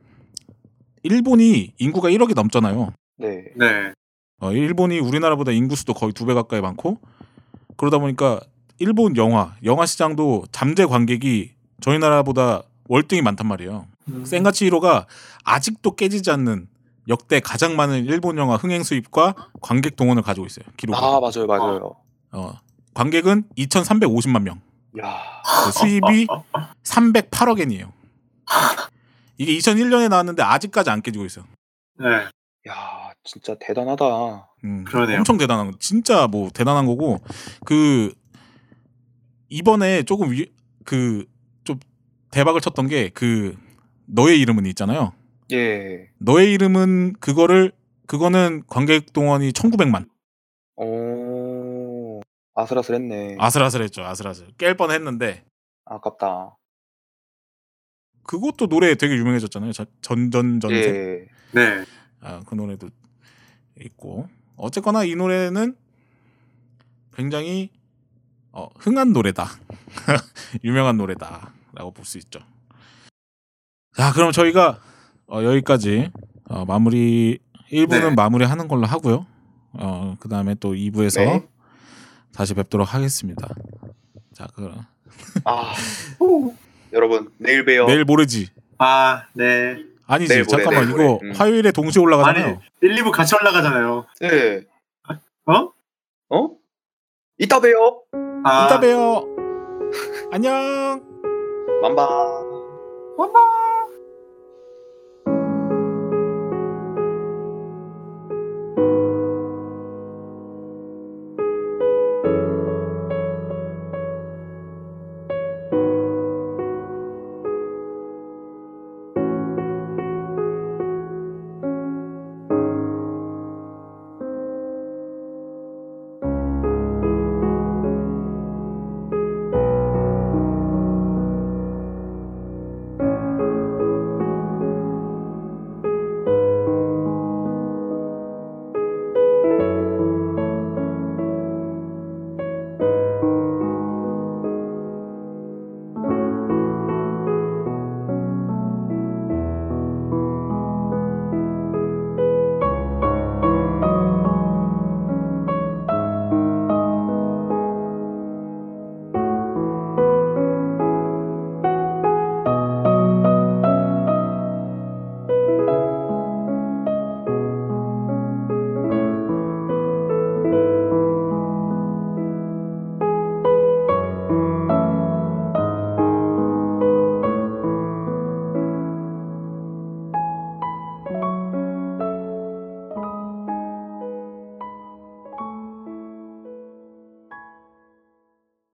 B: 일본이 인구가 일억이 넘잖아요.
G: 네.
C: 네.
B: 어, 일본이 우리나라보다 인구 수도 거의 두 배 가까이 많고 그러다 보니까 일본 영화 영화 시장도 잠재 관객이 저희 나라보다 월등히 많단 말이에요.
C: 음.
B: 센가치히로가 아직도 깨지지 않는 역대 가장 많은 일본 영화 흥행 수입과 관객 동원을 가지고 있어요. 기록.
G: 아 맞아요 맞아요.
B: 어, 관객은 이천삼백오십만 명.
G: 야.
B: 그 수입이 삼백팔억 엔이에요. 이게 이천일 년에 나왔는데 아직까지 안 깨지고 있어.
C: 네.
G: 야 진짜 대단하다.
B: 음,
C: 그러네요.
B: 엄청 대단한 거. 진짜 뭐 대단한 거고 그 이번에 조금 그 좀 대박을 쳤던 게 그 너의 이름은 있잖아요.
G: 예.
B: 너의 이름은 그거를 그거는 관객 동원이 천구백만.
G: 오. 아슬아슬했네.
B: 아슬아슬했죠. 아슬아슬. 깰 뻔했는데
G: 아깝다.
B: 그것도 노래 되게 유명해졌잖아요. 전전전세.
G: 예.
C: 네.
B: 아, 그 노래도 있고. 어쨌거나 이 노래는 굉장히 어, 흥한 노래다. 유명한 노래다라고 볼 수 있죠. 자, 그럼 저희가 어, 여기까지 어, 마무리 일 부는
C: 네.
B: 마무리하는 걸로 하고요. 어, 그다음에 또 이 부에서
G: 네.
B: 다시 뵙도록 하겠습니다. 자, 그럼
G: 아. 여러분 내일 봬요.
B: 내일 모레지.
C: 아, 네.
B: 아니지.
G: 내일 모레,
B: 잠깐만.
G: 내일
B: 이거
G: 모레. 음.
B: 화요일에 동시에 올라가잖아요.
C: 아니, 일, 이 부 같이 올라가잖아요.
G: 예.
C: 어?
G: 어? 이따 봬요.
C: 아,
B: 이따 봬요. 안녕.
G: 만바.
C: 엄마.